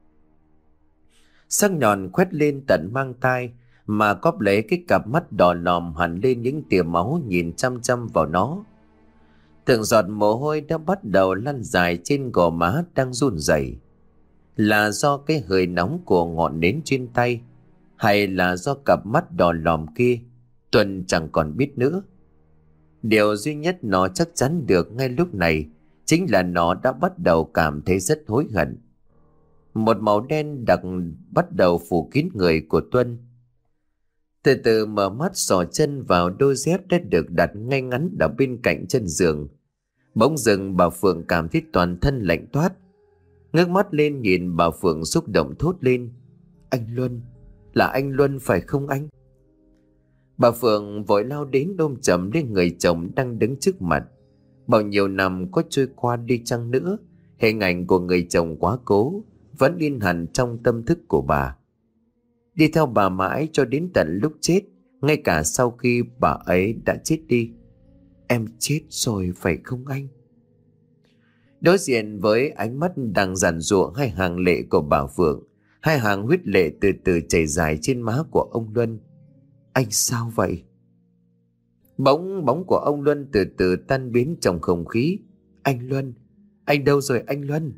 sắc nhọn khoét lên tận mang tai, mà cóp lấy cái cặp mắt đỏ lòm hẳn lên những tia máu nhìn chăm chăm vào nó. Từng giọt mồ hôi đã bắt đầu lăn dài trên gò má đang run rẩy. Là do cái hơi nóng của ngọn nến trên tay, hay là do cặp mắt đỏ lòm kia, Tuân chẳng còn biết nữa. Điều duy nhất nó chắc chắn được ngay lúc này chính là nó đã bắt đầu cảm thấy rất hối hận. Một màu đen đặc bắt đầu phủ kín người của Tuân. Từ từ mở mắt xỏ chân vào đôi dép đã được đặt ngay ngắn ở bên cạnh chân giường. Bỗng dưng bà Phượng cảm thấy toàn thân lạnh toát. Ngước mắt lên nhìn bà Phượng xúc động thốt lên: "Anh Luân, là anh Luân phải không anh?" Bà Phượng vội lao đến ôm chầm lên người chồng đang đứng trước mặt. Bao nhiêu năm có trôi qua đi chăng nữa, hình ảnh của người chồng quá cố vẫn in hẳn trong tâm thức của bà, đi theo bà mãi cho đến tận lúc chết, ngay cả sau khi bà ấy đã chết đi. "Em chết rồi phải không anh?" Đối diện với ánh mắt đang giàn giụa hai hàng lệ của bà Phượng, hai hàng huyết lệ từ từ chảy dài trên má của ông Luân. "Anh sao vậy?" Bỗng bóng của ông Luân từ từ tan biến trong không khí. "Anh Luân, anh đâu rồi anh Luân?"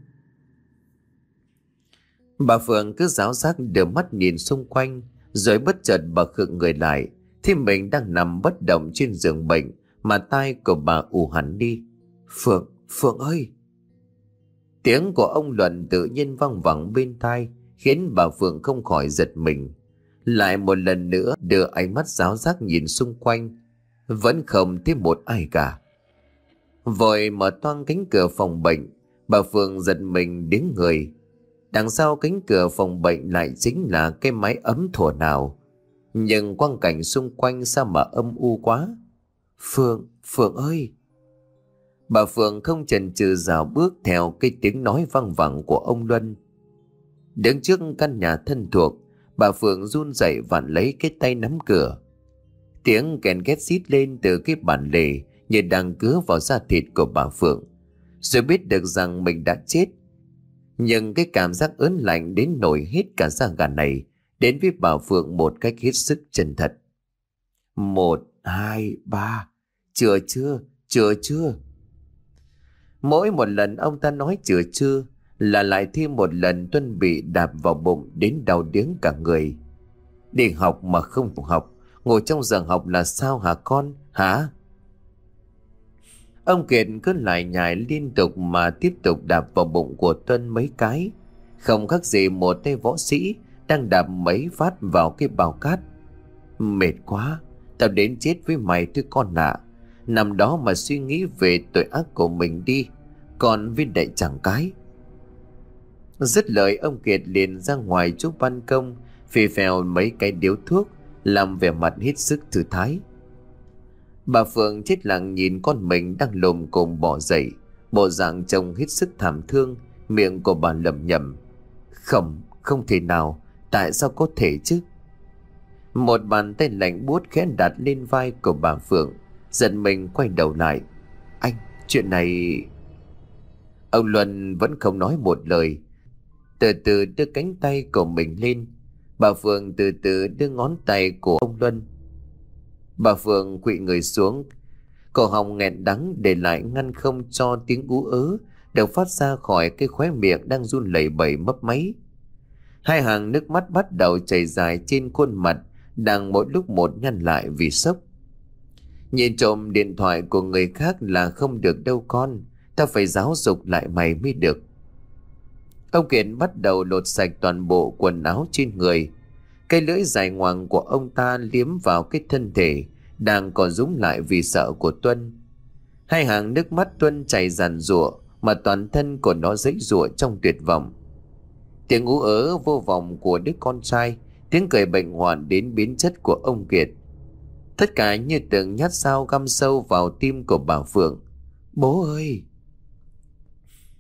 Bà Phượng cứ ráo rác đưa mắt nhìn xung quanh, rồi bất chợt bà khựng người lại, thì mình đang nằm bất động trên giường bệnh, mà tai của bà ù hẳn đi. "Phượng, Phượng ơi!" Tiếng của ông Luận tự nhiên vang vẳng bên tai, khiến bà Phượng không khỏi giật mình. Lại một lần nữa đưa ánh mắt ráo rác nhìn xung quanh, vẫn không thấy một ai cả. Vội mở toang cánh cửa phòng bệnh, bà Phượng giật mình đứng người. Đằng sau cánh cửa phòng bệnh lại chính là cái mái ấm thuở nào, nhưng quang cảnh xung quanh sao mà âm u quá. "Phượng, Phượng ơi!" Bà Phượng không chần chừ dạo bước theo cái tiếng nói văng vẳng của ông Luân. Đứng trước căn nhà thân thuộc, bà Phượng run rẩy vặn lấy cái tay nắm cửa. Tiếng kèn két xít lên từ cái bản lề như đang cứa vào da thịt của bà Phượng. Rồi biết được rằng mình đã chết. Nhưng cái cảm giác ớn lạnh đến nổi hết cả da gà này đến với bà Phượng một cách hết sức chân thật. "Một, hai, ba, chưa chưa, chưa chưa." Mỗi một lần ông ta nói chưa chưa là lại thêm một lần Tuân bị đạp vào bụng đến đau điếng cả người. Đi học mà không học, ngồi trong giờ học là sao hả con, hả? Ông Kiệt cứ lại nhải liên tục mà tiếp tục đạp vào bụng của Tuân mấy cái, không khác gì một tay võ sĩ đang đạp mấy phát vào cái bao cát. "Mệt quá, tao đến chết với mày thôi con ạ. Nằm đó mà suy nghĩ về tội ác của mình đi, còn với đại chẳng cái." Dứt lời, ông Kiệt liền ra ngoài chỗ ban công phì phèo mấy cái điếu thuốc, làm vẻ mặt hết sức thư thái. Bà Phượng chết lặng nhìn con mình đang lồm cồm bỏ dậy, bộ dạng trông hết sức thảm thương. Miệng của bà lẩm nhẩm: "Không, không thể nào, tại sao có thể chứ?" Một bàn tay lạnh buốt khẽ đặt lên vai của bà Phượng. Giận mình quay đầu lại: "Anh, chuyện này..." Ông Luân vẫn không nói một lời, từ từ đưa cánh tay của mình lên. Bà Phượng từ từ đưa ngón tay của ông Luân. Bà Phượng khuỵu người xuống, cổ họng nghẹn đắng để lại ngăn không cho tiếng ú ớ được phát ra khỏi cái khóe miệng đang run lẩy bẩy mấp máy. Hai hàng nước mắt bắt đầu chảy dài trên khuôn mặt đang mỗi lúc một nhăn lại vì sốc. "Nhìn trộm điện thoại của người khác là không được đâu con, ta phải giáo dục lại mày mới được." Ông Kiệt bắt đầu lột sạch toàn bộ quần áo trên người. Cái lưỡi dài ngoằng của ông ta liếm vào cái thân thể đang còn rúm lại vì sợ của Tuân. Hai hàng nước mắt Tuân chảy ràn rụa, mà toàn thân của nó giãy giụa trong tuyệt vọng. Tiếng ú ớ vô vọng của đứa con trai, tiếng cười bệnh hoạn đến biến chất của ông Kiệt, tất cả như từng nhát dao găm sâu vào tim của bà Phượng. "Bố ơi!"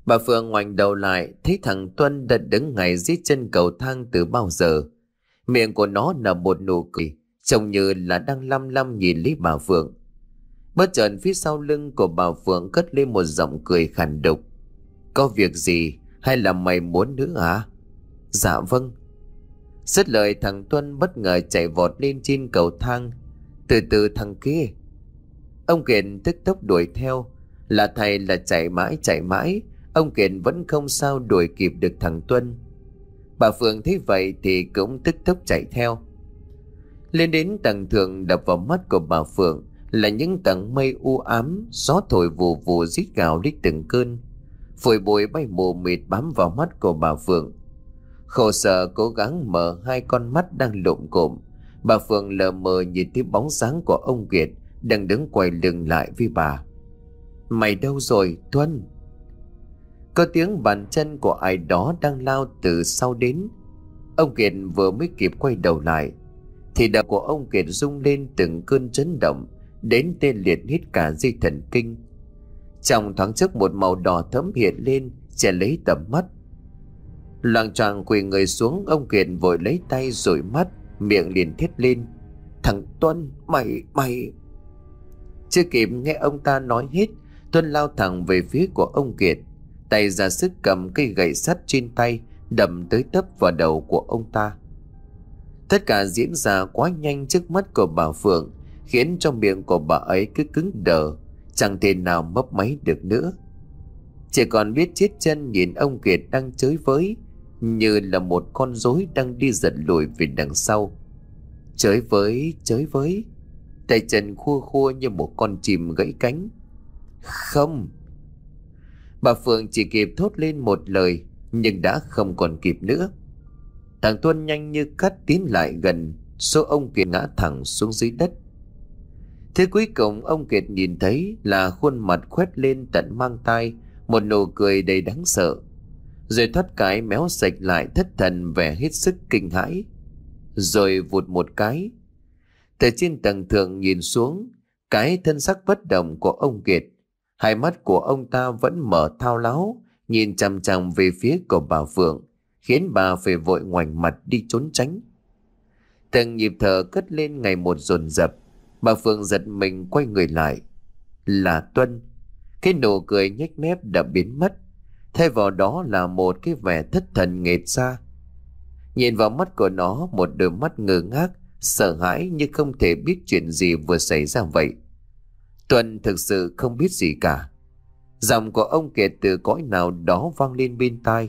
Bà Phượng ngoảnh đầu lại, thấy thằng Tuân đã đứng ngay dưới chân cầu thang từ bao giờ. Miệng của nó nở một nụ cười, trông như là đang lăm lăm nhìn lấy bà Phượng. Bất chợt phía sau lưng của bà Phượng cất lên một giọng cười khàn đục. Có việc gì, hay là mày muốn nữa hả? Dạ vâng. Dứt lời, thằng Tuân bất ngờ chạy vọt lên trên cầu thang. Từ từ thằng kia. Ông Kiệt tức tốc đuổi theo. Là thầy là chạy mãi chạy mãi, ông Kiệt vẫn không sao đuổi kịp được thằng Tuân. Bà Phượng thấy vậy thì cũng tức tốc chạy theo. Lên đến tầng thượng, đập vào mắt của bà Phượng là những tầng mây u ám, gió thổi vù vù rít gào rít từng cơn, phổi bụi bay mù mịt bám vào mắt của bà Phượng. Khổ sở cố gắng mở hai con mắt đang lụm cụm, bà Phượng lờ mờ nhìn thấy bóng dáng của ông Kiệt đang đứng quay lưng lại với bà. Mày đâu rồi Tuân? Có tiếng bàn chân của ai đó đang lao từ sau đến. Ông Kiệt vừa mới kịp quay đầu lại thì đầu của ông Kiệt rung lên từng cơn chấn động, đến tê liệt hết cả dây thần kinh. Trong thoáng chốc một màu đỏ thẫm hiện lên, che lấy tầm mắt. Loạng choạng quỳ người xuống, ông Kiệt vội lấy tay dụi mắt, miệng liền thét lên. Thằng Tuân, mày, mày... Chưa kịp nghe ông ta nói hết, Tuân lao thẳng về phía của ông Kiệt, tay ra sức cầm cây gậy sắt trên tay, đập tới tấp vào đầu của ông ta. Tất cả diễn ra quá nhanh trước mắt của bà Phượng, khiến cho miệng của bà ấy cứ cứng đờ, chẳng thể nào mấp máy được nữa. Chỉ còn biết chết chân nhìn ông Kiệt đang chới với, như là một con rối đang đi giật lùi về đằng sau. Chới với, chới với, tay chân khua khua như một con chim gãy cánh. Không! Bà Phượng chỉ kịp thốt lên một lời, nhưng đã không còn kịp nữa. Thằng Tuân nhanh như cắt tiến lại gần, số ông Kiệt ngã thẳng xuống dưới đất. Thế cuối cùng ông Kiệt nhìn thấy là khuôn mặt khoét lên tận mang tai, một nụ cười đầy đáng sợ, rồi thoát cái méo sạch lại, thất thần vẻ hết sức kinh hãi. Rồi vụt một cái, từ trên tầng thượng nhìn xuống, cái thân xác bất động của ông Kiệt, hai mắt của ông ta vẫn mở thao láo, nhìn chằm chằm về phía của bà Phượng, khiến bà phải vội ngoảnh mặt đi trốn tránh. Từng nhịp thở cất lên ngày một dồn dập. Bà Phượng giật mình quay người lại. Là Tuân. Cái nụ cười nhếch mép đã biến mất, thay vào đó là một cái vẻ thất thần nghệt ra. Nhìn vào mắt của nó, một đôi mắt ngơ ngác, sợ hãi như không thể biết chuyện gì vừa xảy ra vậy. Tuân thực sự không biết gì cả. Giọng của ông Kiệt từ cõi nào đó vang lên bên tai.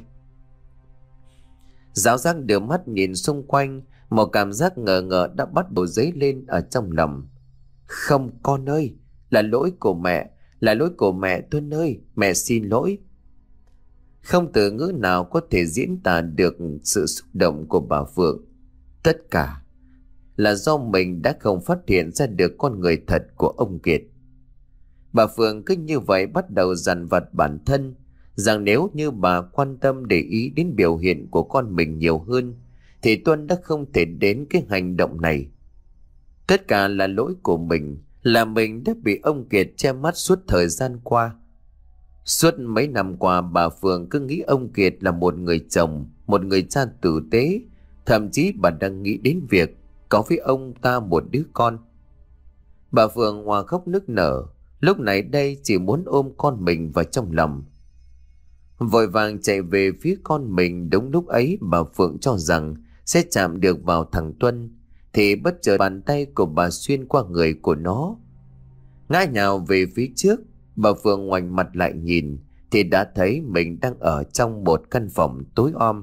Giáo giác đưa mắt nhìn xung quanh, một cảm giác ngờ ngợ đã bắt đầu dấy lên ở trong lòng. Không con ơi, là lỗi của mẹ, là lỗi của mẹ Tuân ơi, mẹ xin lỗi. Không từ ngữ nào có thể diễn tả được sự xúc động của bà Phượng. Tất cả là do mình đã không phát hiện ra được con người thật của ông Kiệt. Bà Phượng cứ như vậy bắt đầu dằn vặt bản thân, rằng nếu như bà quan tâm để ý đến biểu hiện của con mình nhiều hơn, thì Tuân đã không thể đến cái hành động này. Tất cả là lỗi của mình, là mình đã bị ông Kiệt che mắt suốt thời gian qua. Suốt mấy năm qua, bà Phượng cứ nghĩ ông Kiệt là một người chồng, một người cha tử tế, thậm chí bà đang nghĩ đến việc có với ông ta một đứa con. Bà Phượng hòa khóc nức nở, lúc này đây chỉ muốn ôm con mình vào trong lòng. Vội vàng chạy về phía con mình. Đúng lúc ấy bà Phượng cho rằng sẽ chạm được vào thằng Tuân, thì bất chợt bàn tay của bà xuyên qua người của nó. Ngã nhào về phía trước, bà Phượng ngoảnh mặt lại nhìn thì đã thấy mình đang ở trong một căn phòng tối om.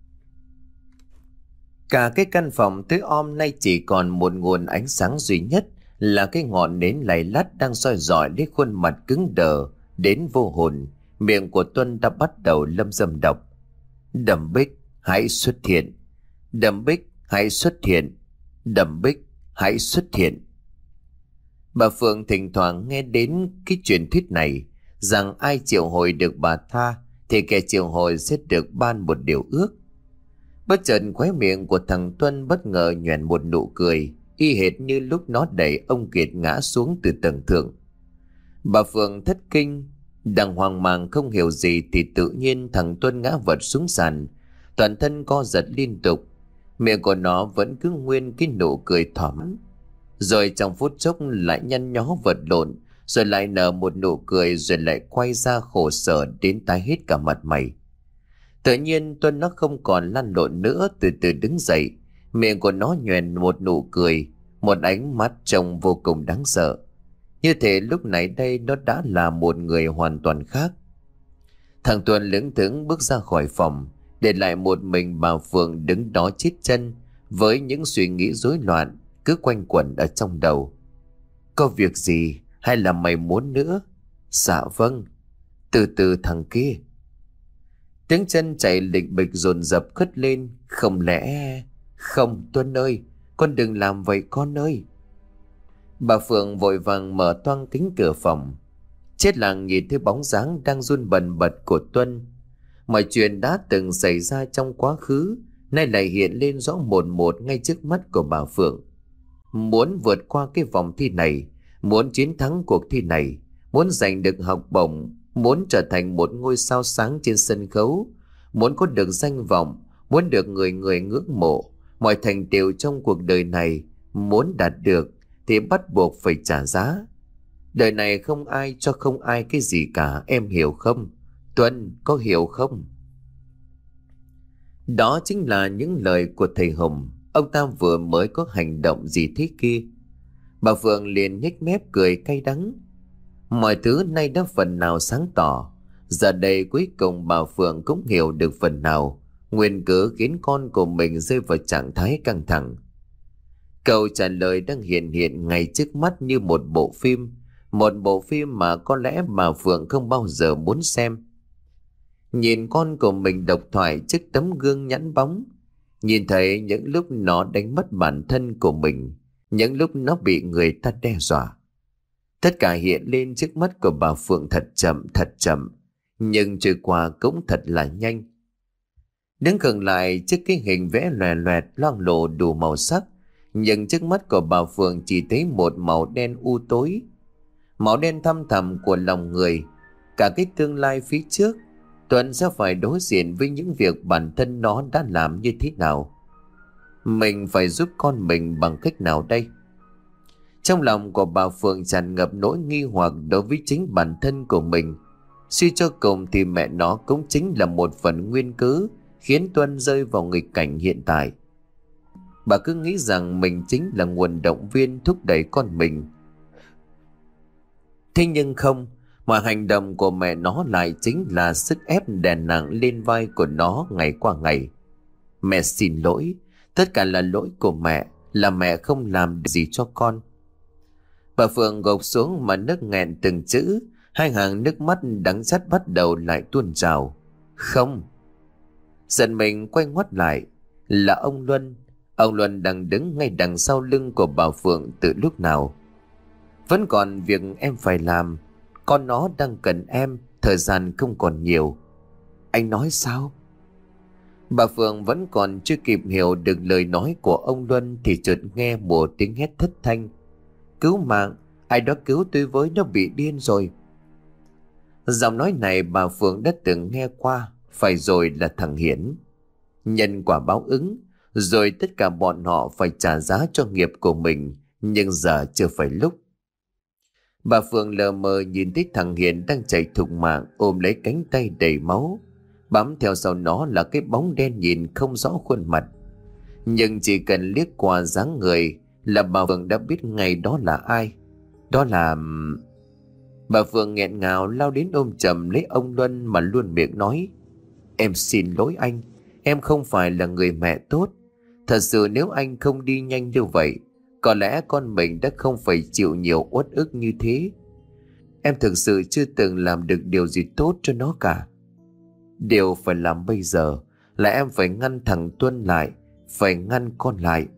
Cả cái căn phòng tối om nay chỉ còn một nguồn ánh sáng duy nhất, là cái ngọn nến lay lắt đang soi rọi đến khuôn mặt cứng đờ đến vô hồn. Miệng của Tuân đã bắt đầu lâm dâm đọc. Đầm Bích hãy xuất hiện, Đầm Bích hãy xuất hiện, Đầm Bích hãy xuất hiện. Bà Phượng thỉnh thoảng nghe đến cái truyền thuyết này, rằng ai triệu hồi được bà tha thì kẻ triệu hồi sẽ được ban một điều ước. Bất chợt khóe miệng của thằng Tuân bất ngờ nhoẻn một nụ cười, y hệt như lúc nó đẩy ông Kiệt ngã xuống từ tầng thượng. Bà Phượng thất kinh, Đang hoang mang không hiểu gì thì tự nhiên thằng Tuân ngã vật xuống sàn, toàn thân co giật liên tục. Miệng của nó vẫn cứ nguyên cái nụ cười thỏa mãn, rồi trong phút chốc lại nhăn nhó vật lộn, rồi lại nở một nụ cười, rồi lại quay ra khổ sở đến tái hết cả mặt mày. Tự nhiên Tuân nó không còn lăn lộn nữa, từ từ đứng dậy, miệng của nó nhoẻn một nụ cười, một ánh mắt trông vô cùng đáng sợ. Như thể lúc này đây nó đã là một người hoàn toàn khác. Thằng Tuân lững thững bước ra khỏi phòng, để lại một mình bà Phượng đứng đó chết chân, với những suy nghĩ rối loạn cứ quanh quẩn ở trong đầu. Có việc gì hay là mày muốn nữa? Dạ vâng. Từ từ thằng kia. Tiếng chân chạy lịch bịch dồn dập cất lên. Không lẽ... Không Tuân ơi, con đừng làm vậy con ơi. Bà Phượng vội vàng mở toang cánh cửa phòng. Chết lặng nhìn thấy bóng dáng đang run bần bật của Tuân. Mọi chuyện đã từng xảy ra trong quá khứ nay lại hiện lên rõ một một ngay trước mắt của bà Phượng. Muốn vượt qua cái vòng thi này, muốn chiến thắng cuộc thi này, muốn giành được học bổng, muốn trở thành một ngôi sao sáng trên sân khấu, muốn có được danh vọng, muốn được người người ngưỡng mộ, mọi thành tựu trong cuộc đời này muốn đạt được thì bắt buộc phải trả giá. Đời này không ai cho không ai cái gì cả, em hiểu không? Tuân có hiểu không? Đó chính là những lời của thầy Hùng. Ông ta vừa mới có hành động gì thế kia? Bà Phượng liền nhếch mép cười cay đắng. Mọi thứ nay đã phần nào sáng tỏ. Giờ đây cuối cùng bà Phượng cũng hiểu được phần nào nguyên cớ khiến con của mình rơi vào trạng thái căng thẳng. Câu trả lời đang hiện hiện ngay trước mắt như một bộ phim, một bộ phim mà có lẽ bà Phượng không bao giờ muốn xem. Nhìn con của mình độc thoại trước tấm gương nhẵn bóng, nhìn thấy những lúc nó đánh mất bản thân của mình, những lúc nó bị người ta đe dọa. Tất cả hiện lên trước mắt của bà Phượng thật chậm, thật chậm, nhưng trôi qua cũng thật là nhanh. Đứng khựng lại trước cái hình vẽ loè loẹt loang lổ đủ màu sắc, nhưng trước mắt của bà Phượng chỉ thấy một màu đen u tối, màu đen thăm thẳm của lòng người. Cả cái tương lai phía trước, Tuấn sẽ phải đối diện với những việc bản thân nó đã làm như thế nào. Mình phải giúp con mình bằng cách nào đây? Trong lòng của bà Phượng tràn ngập nỗi nghi hoặc đối với chính bản thân của mình. Suy cho cùng thì mẹ nó cũng chính là một phần nguyên cớ khiến Tuân rơi vào nghịch cảnh hiện tại. Bà cứ nghĩ rằng mình chính là nguồn động viên thúc đẩy con mình. Thế nhưng không, mọi hành động của mẹ nó lại chính là sức ép đè nặng lên vai của nó ngày qua ngày. Mẹ xin lỗi, tất cả là lỗi của mẹ, là mẹ không làm gì cho con. Bà Phượng gục xuống mà nước nghẹn từng chữ, hai hàng nước mắt đắng chát bắt đầu lại tuôn trào. Không. Giận mình quay ngoắt lại, là ông Luân. Ông Luân đang đứng ngay đằng sau lưng của bà Phượng từ lúc nào. Vẫn còn việc em phải làm, con nó đang cần em, thời gian không còn nhiều. Anh nói sao? Bà Phượng vẫn còn chưa kịp hiểu được lời nói của ông Luân thì chợt nghe một tiếng hét thất thanh. Cứu mạng, ai đó cứu tôi với, nó bị điên rồi. Giọng nói này bà Phượng đã từng nghe qua, phải rồi, là thằng Hiển. Nhân quả báo ứng, rồi tất cả bọn họ phải trả giá cho nghiệp của mình, nhưng giờ chưa phải lúc. Bà Phượng lờ mờ nhìn thấy thằng Hiền đang chạy thục mạng, ôm lấy cánh tay đầy máu. Bám theo sau nó là cái bóng đen nhìn không rõ khuôn mặt, nhưng chỉ cần liếc qua dáng người là bà Phượng đã biết ngay đó là ai. Đó là... Bà Phượng nghẹn ngào lao đến ôm chầm lấy ông Luân mà luôn miệng nói: Em xin lỗi anh, em không phải là người mẹ tốt. Thật sự nếu anh không đi nhanh như vậy, có lẽ con mình đã không phải chịu nhiều uất ức như thế. Em thực sự chưa từng làm được điều gì tốt cho nó cả. Điều phải làm bây giờ là em phải ngăn thằng Tuân lại, phải ngăn con lại.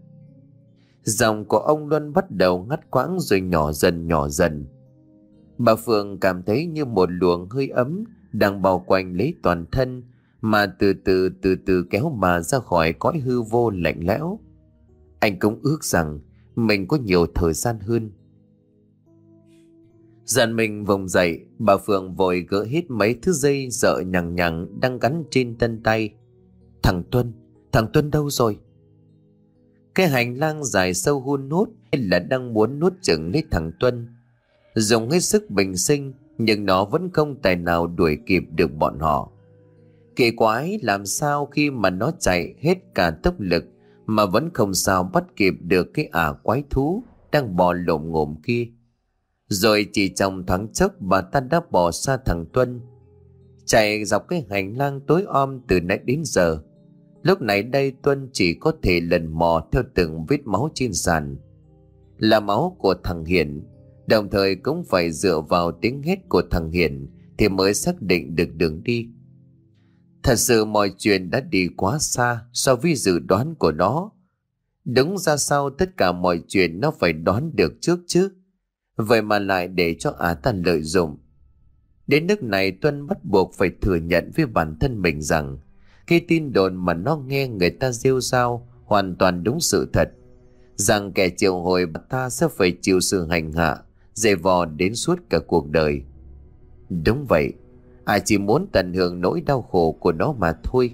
Giọng của ông Luân bắt đầu ngắt quãng rồi nhỏ dần nhỏ dần. Bà Phượng cảm thấy như một luồng hơi ấm đang bao quanh lấy toàn thân, mà từ từ từ từ kéo bà ra khỏi cõi hư vô lạnh lẽo. Anh cũng ước rằng mình có nhiều thời gian hơn. Giàn mình vùng dậy, bà Phượng vội gỡ hết mấy thứ dây dợ nhằng nhằng đang gắn trên tân tay. Thằng Tuân, thằng Tuân đâu rồi? Cái hành lang dài sâu hun hút hay là đang muốn nuốt chửng lấy thằng Tuân. Dùng hết sức bình sinh nhưng nó vẫn không tài nào đuổi kịp được bọn họ. Kỳ quái làm sao khi mà nó chạy hết cả tốc lực mà vẫn không sao bắt kịp được cái ả quái thú đang bò lồm ngồm kia. Rồi chỉ trong thoáng chốc bà ta đã bỏ xa thằng Tuân, chạy dọc cái hành lang tối om từ nãy đến giờ. Lúc này đây Tuân chỉ có thể lần mò theo từng vết máu trên sàn, là máu của thằng Hiển, đồng thời cũng phải dựa vào tiếng hét của thằng Hiển thì mới xác định được đường đi. Thật sự mọi chuyện đã đi quá xa so với dự đoán của nó. Đúng ra sao tất cả mọi chuyện nó phải đoán được trước chứ, vậy mà lại để cho ả ta lợi dụng. Đến nước này Tuân bắt buộc phải thừa nhận với bản thân mình rằng cái tin đồn mà nó nghe người ta rêu rao hoàn toàn đúng sự thật, rằng kẻ triệu hồi bà ta sẽ phải chịu sự hành hạ, dày vò đến suốt cả cuộc đời. Đúng vậy, ai chỉ muốn tận hưởng nỗi đau khổ của nó mà thôi.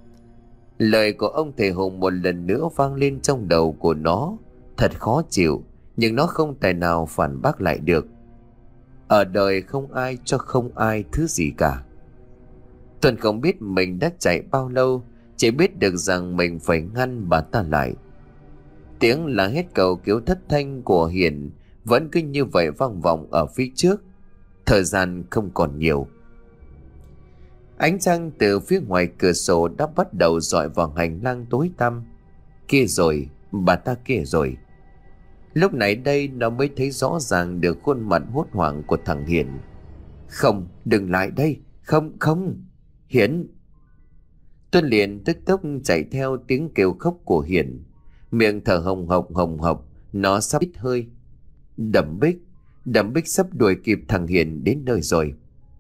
Lời của ông thầy Hùng một lần nữa vang lên trong đầu của nó, thật khó chịu, nhưng nó không tài nào phản bác lại được. Ở đời không ai cho không ai thứ gì cả. Tuân không biết mình đã chạy bao lâu, chỉ biết được rằng mình phải ngăn bà ta lại. Tiếng la hét cầu cứu thất thanh của Hiền vẫn cứ như vậy vang vọng ở phía trước. Thời gian không còn nhiều. Ánh trăng từ phía ngoài cửa sổ đã bắt đầu rọi vào hành lang tối tăm. Kia rồi, bà ta kia rồi. Lúc này đây nó mới thấy rõ ràng được khuôn mặt hốt hoảng của thằng Hiền. Không, đừng lại đây. Không, không. Hiền. Tuân liền tức tốc chạy theo tiếng kêu khóc của Hiền. Miệng thở hồng hộc hồng hộc, nó sắp ít hơi. Đẩm Bích, Đẩm Bích sắp đuổi kịp thằng Hiền đến nơi rồi.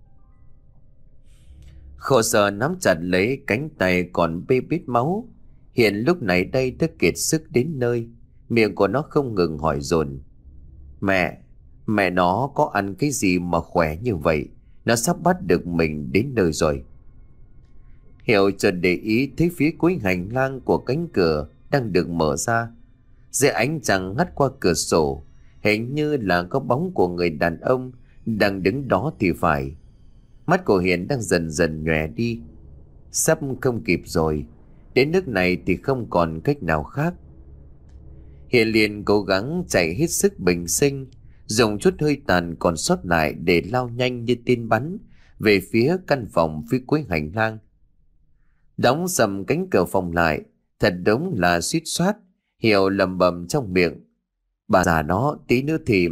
Khổ sở nắm chặt lấy cánh tay còn bê bết máu. Hiền lúc này đây đã kiệt sức đến nơi. Miệng của nó không ngừng hỏi dồn. Mẹ, mẹ nó có ăn cái gì mà khỏe như vậy? Nó sắp bắt được mình đến nơi rồi. Hiệu chợt để ý thấy phía cuối hành lang của cánh cửa đang được mở ra. Dưới ánh trăng hắt qua cửa sổ, hình như là có bóng của người đàn ông đang đứng đó thì phải. Mắt của Hiền đang dần dần nhòe đi. Sắp không kịp rồi. Đến nước này thì không còn cách nào khác. Hiền liền cố gắng chạy hết sức bình sinh, dùng chút hơi tàn còn sót lại để lao nhanh như tên bắn về phía căn phòng phía cuối hành lang. Đóng sầm cánh cửa phòng lại, thật đúng là suýt soát. Hiểu lầm bầm trong miệng. Bà già nó tí nữa thì...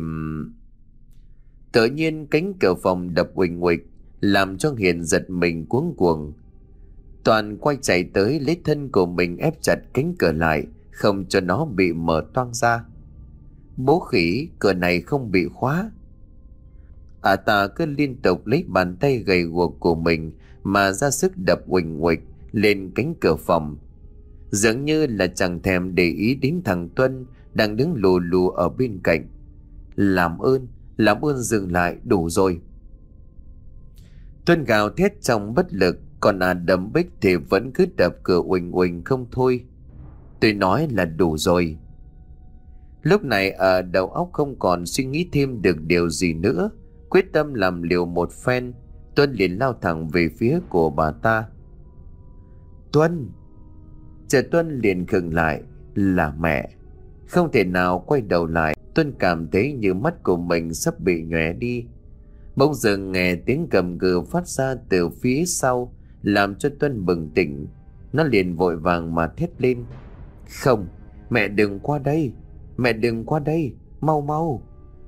Tự nhiên cánh cửa phòng đập uỳnh uịch, làm cho Hiền giật mình cuống cuồng. Toàn quay chạy tới lấy thân của mình ép chặt cánh cửa lại, không cho nó bị mở toang ra. Bố khỉ, cửa này không bị khóa. À ta cứ liên tục lấy bàn tay gầy guộc của mình mà ra sức đập uỳnh uịch lên cánh cửa phòng, dường như là chẳng thèm để ý đến thằng Tuân đang đứng lù lù ở bên cạnh. Làm ơn, làm ơn dừng lại, đủ rồi. Tuân gào thét trong bất lực, còn à Đẩm Bích thì vẫn cứ đập cửa uỳnh uỳnh không thôi. Tôi nói là đủ rồi. Lúc này ở đầu óc không còn suy nghĩ thêm được điều gì nữa. Quyết tâm làm liều một phen, Tuân liền lao thẳng về phía của bà ta. Tuân! Chờ Tuân liền khựng lại. Là mẹ. Không thể nào quay đầu lại. Tuân cảm thấy như mắt của mình sắp bị nhòe đi. Bỗng dưng nghe tiếng gầm gừ phát ra từ phía sau, làm cho Tuân bừng tỉnh. Nó liền vội vàng mà thét lên. Không, mẹ đừng qua đây. Mẹ đừng qua đây, mau mau.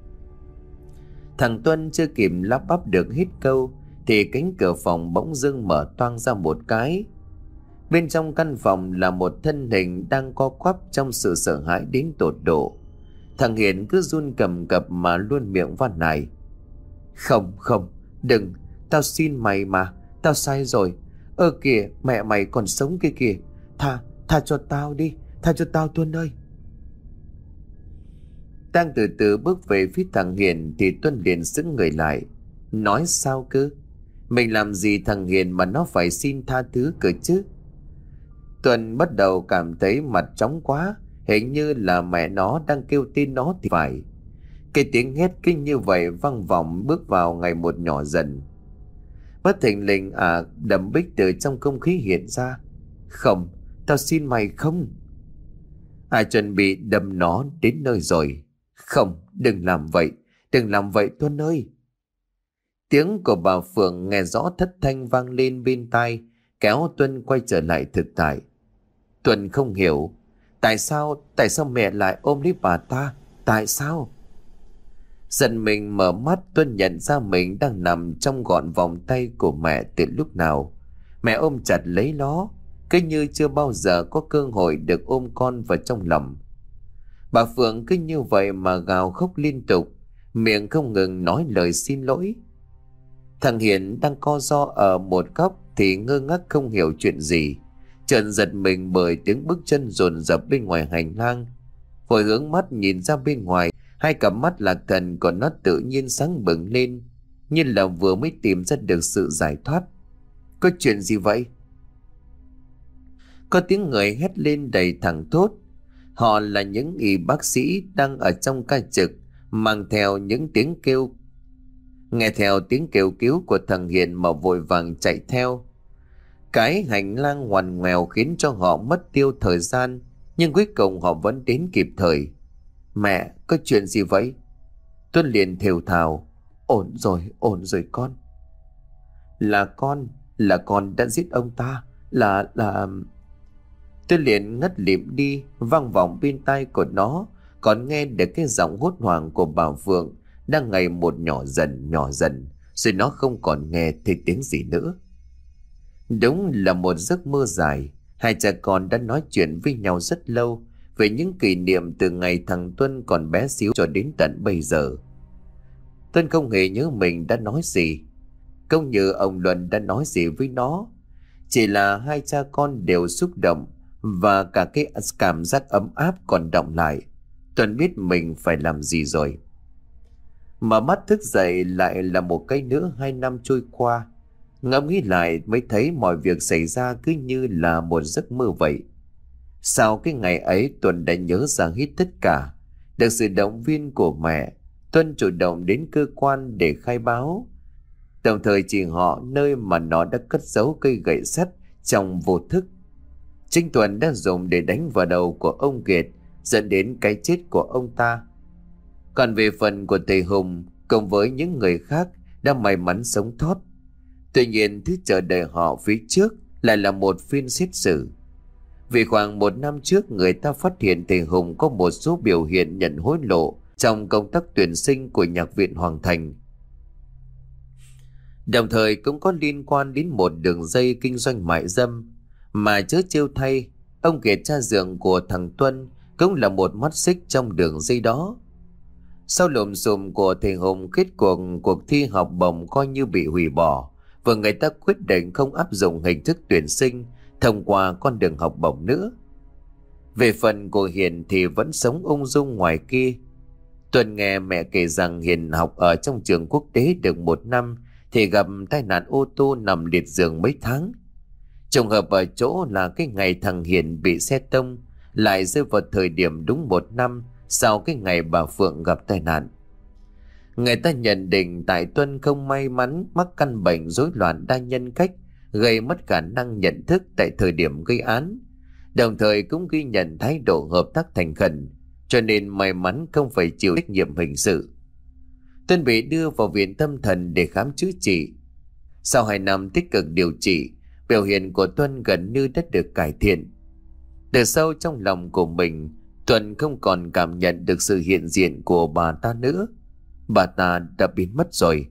Thằng Tuân chưa kịp lắp bắp được hết câu thì cánh cửa phòng bỗng dưng mở toang ra một cái. Bên trong căn phòng là một thân hình đang co quắp trong sự sợ hãi đến tột độ. Thằng Hiền cứ run cầm cập mà luôn miệng van nài. Không, không, đừng, tao xin mày mà, tao sai rồi. Ơ kìa, mẹ mày còn sống kia kìa. Tha, tha cho tao đi, tha cho tao Tuân ơi. Đang từ từ bước về phía thằng Hiền thì Tuân liền sững người lại. Nói sao cơ? Mình làm gì thằng Hiền mà nó phải xin tha thứ cơ chứ? Tuân bắt đầu cảm thấy mặt trống quá, hình như là mẹ nó đang kêu tên nó thì phải. Cái tiếng hét kinh như vậy vang vọng bước vào ngày một nhỏ dần. Bất thình lình à đầm bích từ trong không khí hiện ra. Không, tao xin mày không. À chuẩn bị đâm nó đến nơi rồi. Không, đừng làm vậy, đừng làm vậy Tuân ơi. Tiếng của bà Phượng nghe rõ thất thanh vang lên bên tai, kéo Tuân quay trở lại thực tại. Tuân không hiểu, tại sao, tại sao mẹ lại ôm lấy bà ta, tại sao? Giận mình mở mắt, Tuân nhận ra mình đang nằm trong gọn vòng tay của mẹ từ lúc nào. Mẹ ôm chặt lấy nó, cứ như chưa bao giờ có cơ hội được ôm con vào trong lòng. Bà Phượng cứ như vậy mà gào khóc liên tục, miệng không ngừng nói lời xin lỗi. Thằng Hiền đang co ro ở một góc thì ngơ ngác không hiểu chuyện gì, chợt giật mình bởi tiếng bước chân dồn dập bên ngoài hành lang. Vội hướng mắt nhìn ra bên ngoài, hai cặp mắt lạc thần của nó tự nhiên sáng bừng lên, như là vừa mới tìm ra được sự giải thoát. Có chuyện gì vậy? Có tiếng người hét lên đầy thẳng thốt. Họ là những y bác sĩ đang ở trong ca trực, mang theo những tiếng kêu. Nghe theo tiếng kêu cứu của thằng Hiền mà vội vàng chạy theo. Cái hành lang ngoằn ngoèo khiến cho họ mất tiêu thời gian, nhưng cuối cùng họ vẫn đến kịp thời. Mẹ, có chuyện gì vậy? Tuân liền thều thào. Ổn rồi, ổn rồi con. Là con, là con đã giết ông ta, là, là... Tuân liền ngất lịm đi, vang vọng bên tai của nó, còn nghe được cái giọng hốt hoảng của bà Phượng đang ngày một nhỏ dần nhỏ dần, rồi nó không còn nghe thấy tiếng gì nữa. Đúng là một giấc mơ dài. Hai cha con đã nói chuyện với nhau rất lâu về những kỷ niệm từ ngày thằng Tuân còn bé xíu cho đến tận bây giờ. Tuân không hề nhớ mình đã nói gì, không như ông Luân đã nói gì với nó. Chỉ là hai cha con đều xúc động, và cả cái cảm giác ấm áp còn đọng lại. Tuân biết mình phải làm gì rồi. Mở mắt thức dậy lại là một cái nữa hai năm trôi qua. Ngẫm nghĩ lại mới thấy mọi việc xảy ra cứ như là một giấc mơ vậy. Sau cái ngày ấy Tuân đã nhớ ra hết tất cả. Được sự động viên của mẹ, Tuân chủ động đến cơ quan để khai báo, đồng thời chỉ họ nơi mà nó đã cất giấu cây gậy sắt trong vô thức. Chính Tuân đã dùng để đánh vào đầu của ông Kiệt, dẫn đến cái chết của ông ta. Còn về phần của thầy Hùng cùng với những người khác đã may mắn sống thoát, tuy nhiên thứ chờ đợi họ phía trước lại là một phiên xét xử. Vì khoảng một năm trước người ta phát hiện thầy Hùng có một số biểu hiện nhận hối lộ trong công tác tuyển sinh của Nhạc viện Hoàng Thành, đồng thời cũng có liên quan đến một đường dây kinh doanh mại dâm. Mà chớ trêu thay, ông Kiệt cha dượng của thằng Tuân cũng là một mắt xích trong đường dây đó. Sau lùm xùm của thầy Hùng, kết cuộc cuộc thi học bổng coi như bị hủy bỏ, và người ta quyết định không áp dụng hình thức tuyển sinh thông qua con đường học bổng nữa. Về phần của Hiền thì vẫn sống ung dung ngoài kia. Tuân nghe mẹ kể rằng Hiền học ở trong trường quốc tế được một năm thì gặp tai nạn ô tô nằm liệt giường mấy tháng. Trùng hợp ở chỗ là cái ngày thằng Hiền bị xe tông lại rơi vào thời điểm đúng một năm sau cái ngày bà Phượng gặp tai nạn. Người ta nhận định tại Tuân không may mắn mắc căn bệnh rối loạn đa nhân cách, gây mất khả năng nhận thức tại thời điểm gây án, đồng thời cũng ghi nhận thái độ hợp tác thành khẩn, cho nên may mắn không phải chịu trách nhiệm hình sự. Tuân bị đưa vào viện tâm thần để khám chữa trị. Sau hai năm tích cực điều trị, biểu hiện của Tuân gần như đã được cải thiện. Từ sâu trong lòng của mình, Tuân không còn cảm nhận được sự hiện diện của bà ta nữa. Bà ta đã biến mất rồi.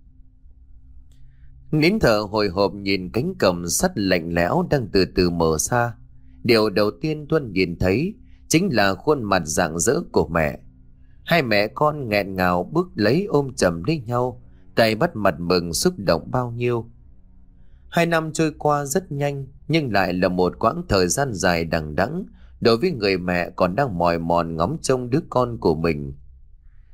Nín thở hồi hộp nhìn cánh cổng sắt lạnh lẽo đang từ từ mở ra. Điều đầu tiên Tuân nhìn thấy chính là khuôn mặt rạng rỡ của mẹ. Hai mẹ con nghẹn ngào bước lấy ôm chầm lấy nhau, tay bắt mặt mừng xúc động bao nhiêu. Hai năm trôi qua rất nhanh, nhưng lại là một quãng thời gian dài đằng đẵng đối với người mẹ còn đang mỏi mòn ngóng trông đứa con của mình.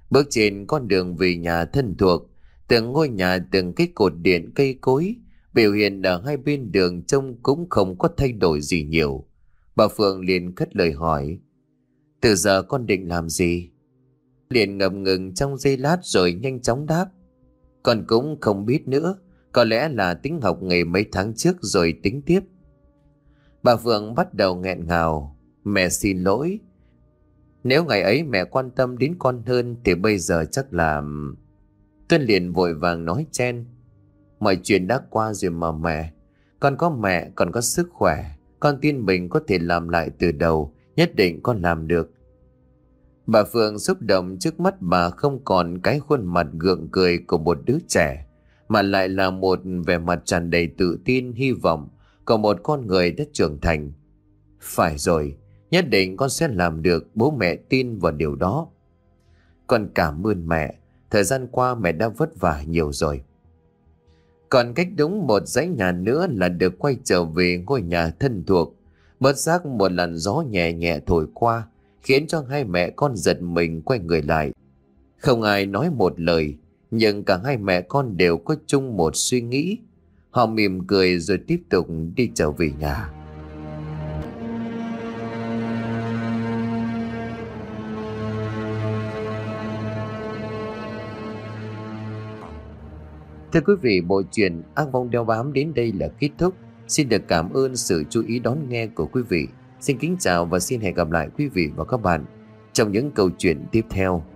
Bước trên con đường về nhà thân thuộc, từng ngôi nhà, từng cái cột điện, cây cối, biểu hiện ở hai bên đường trông cũng không có thay đổi gì nhiều. Bà Phượng liền cất lời hỏi: từ giờ con định làm gì? Liền ngập ngừng trong giây lát rồi nhanh chóng đáp: con cũng không biết nữa, có lẽ là tính học nghề mấy tháng trước rồi tính tiếp. Bà Phượng bắt đầu nghẹn ngào: mẹ xin lỗi, nếu ngày ấy mẹ quan tâm đến con hơn thì bây giờ chắc là... Tuân liền vội vàng nói chen: mọi chuyện đã qua rồi mà mẹ. Con có mẹ, còn có sức khỏe. Con tin mình có thể làm lại từ đầu. Nhất định con làm được. Bà Phượng xúc động, trước mắt bà không còn cái khuôn mặt gượng cười của một đứa trẻ, mà lại là một vẻ mặt tràn đầy tự tin, hy vọng của một con người đã trưởng thành. Phải rồi, nhất định con sẽ làm được, bố mẹ tin vào điều đó. Con cảm ơn mẹ, thời gian qua mẹ đã vất vả nhiều rồi. Còn cách đúng một dãy nhà nữa là được quay trở về ngôi nhà thân thuộc. Bất giác một làn gió nhẹ nhẹ thổi qua, khiến cho hai mẹ con giật mình quay người lại. Không ai nói một lời, nhưng cả hai mẹ con đều có chung một suy nghĩ. Họ mỉm cười rồi tiếp tục đi trở về nhà. Thưa quý vị, bộ truyện Ác Mộng Đeo Bám đến đây là kết thúc. Xin được cảm ơn sự chú ý đón nghe của quý vị. Xin kính chào và xin hẹn gặp lại quý vị và các bạn trong những câu chuyện tiếp theo.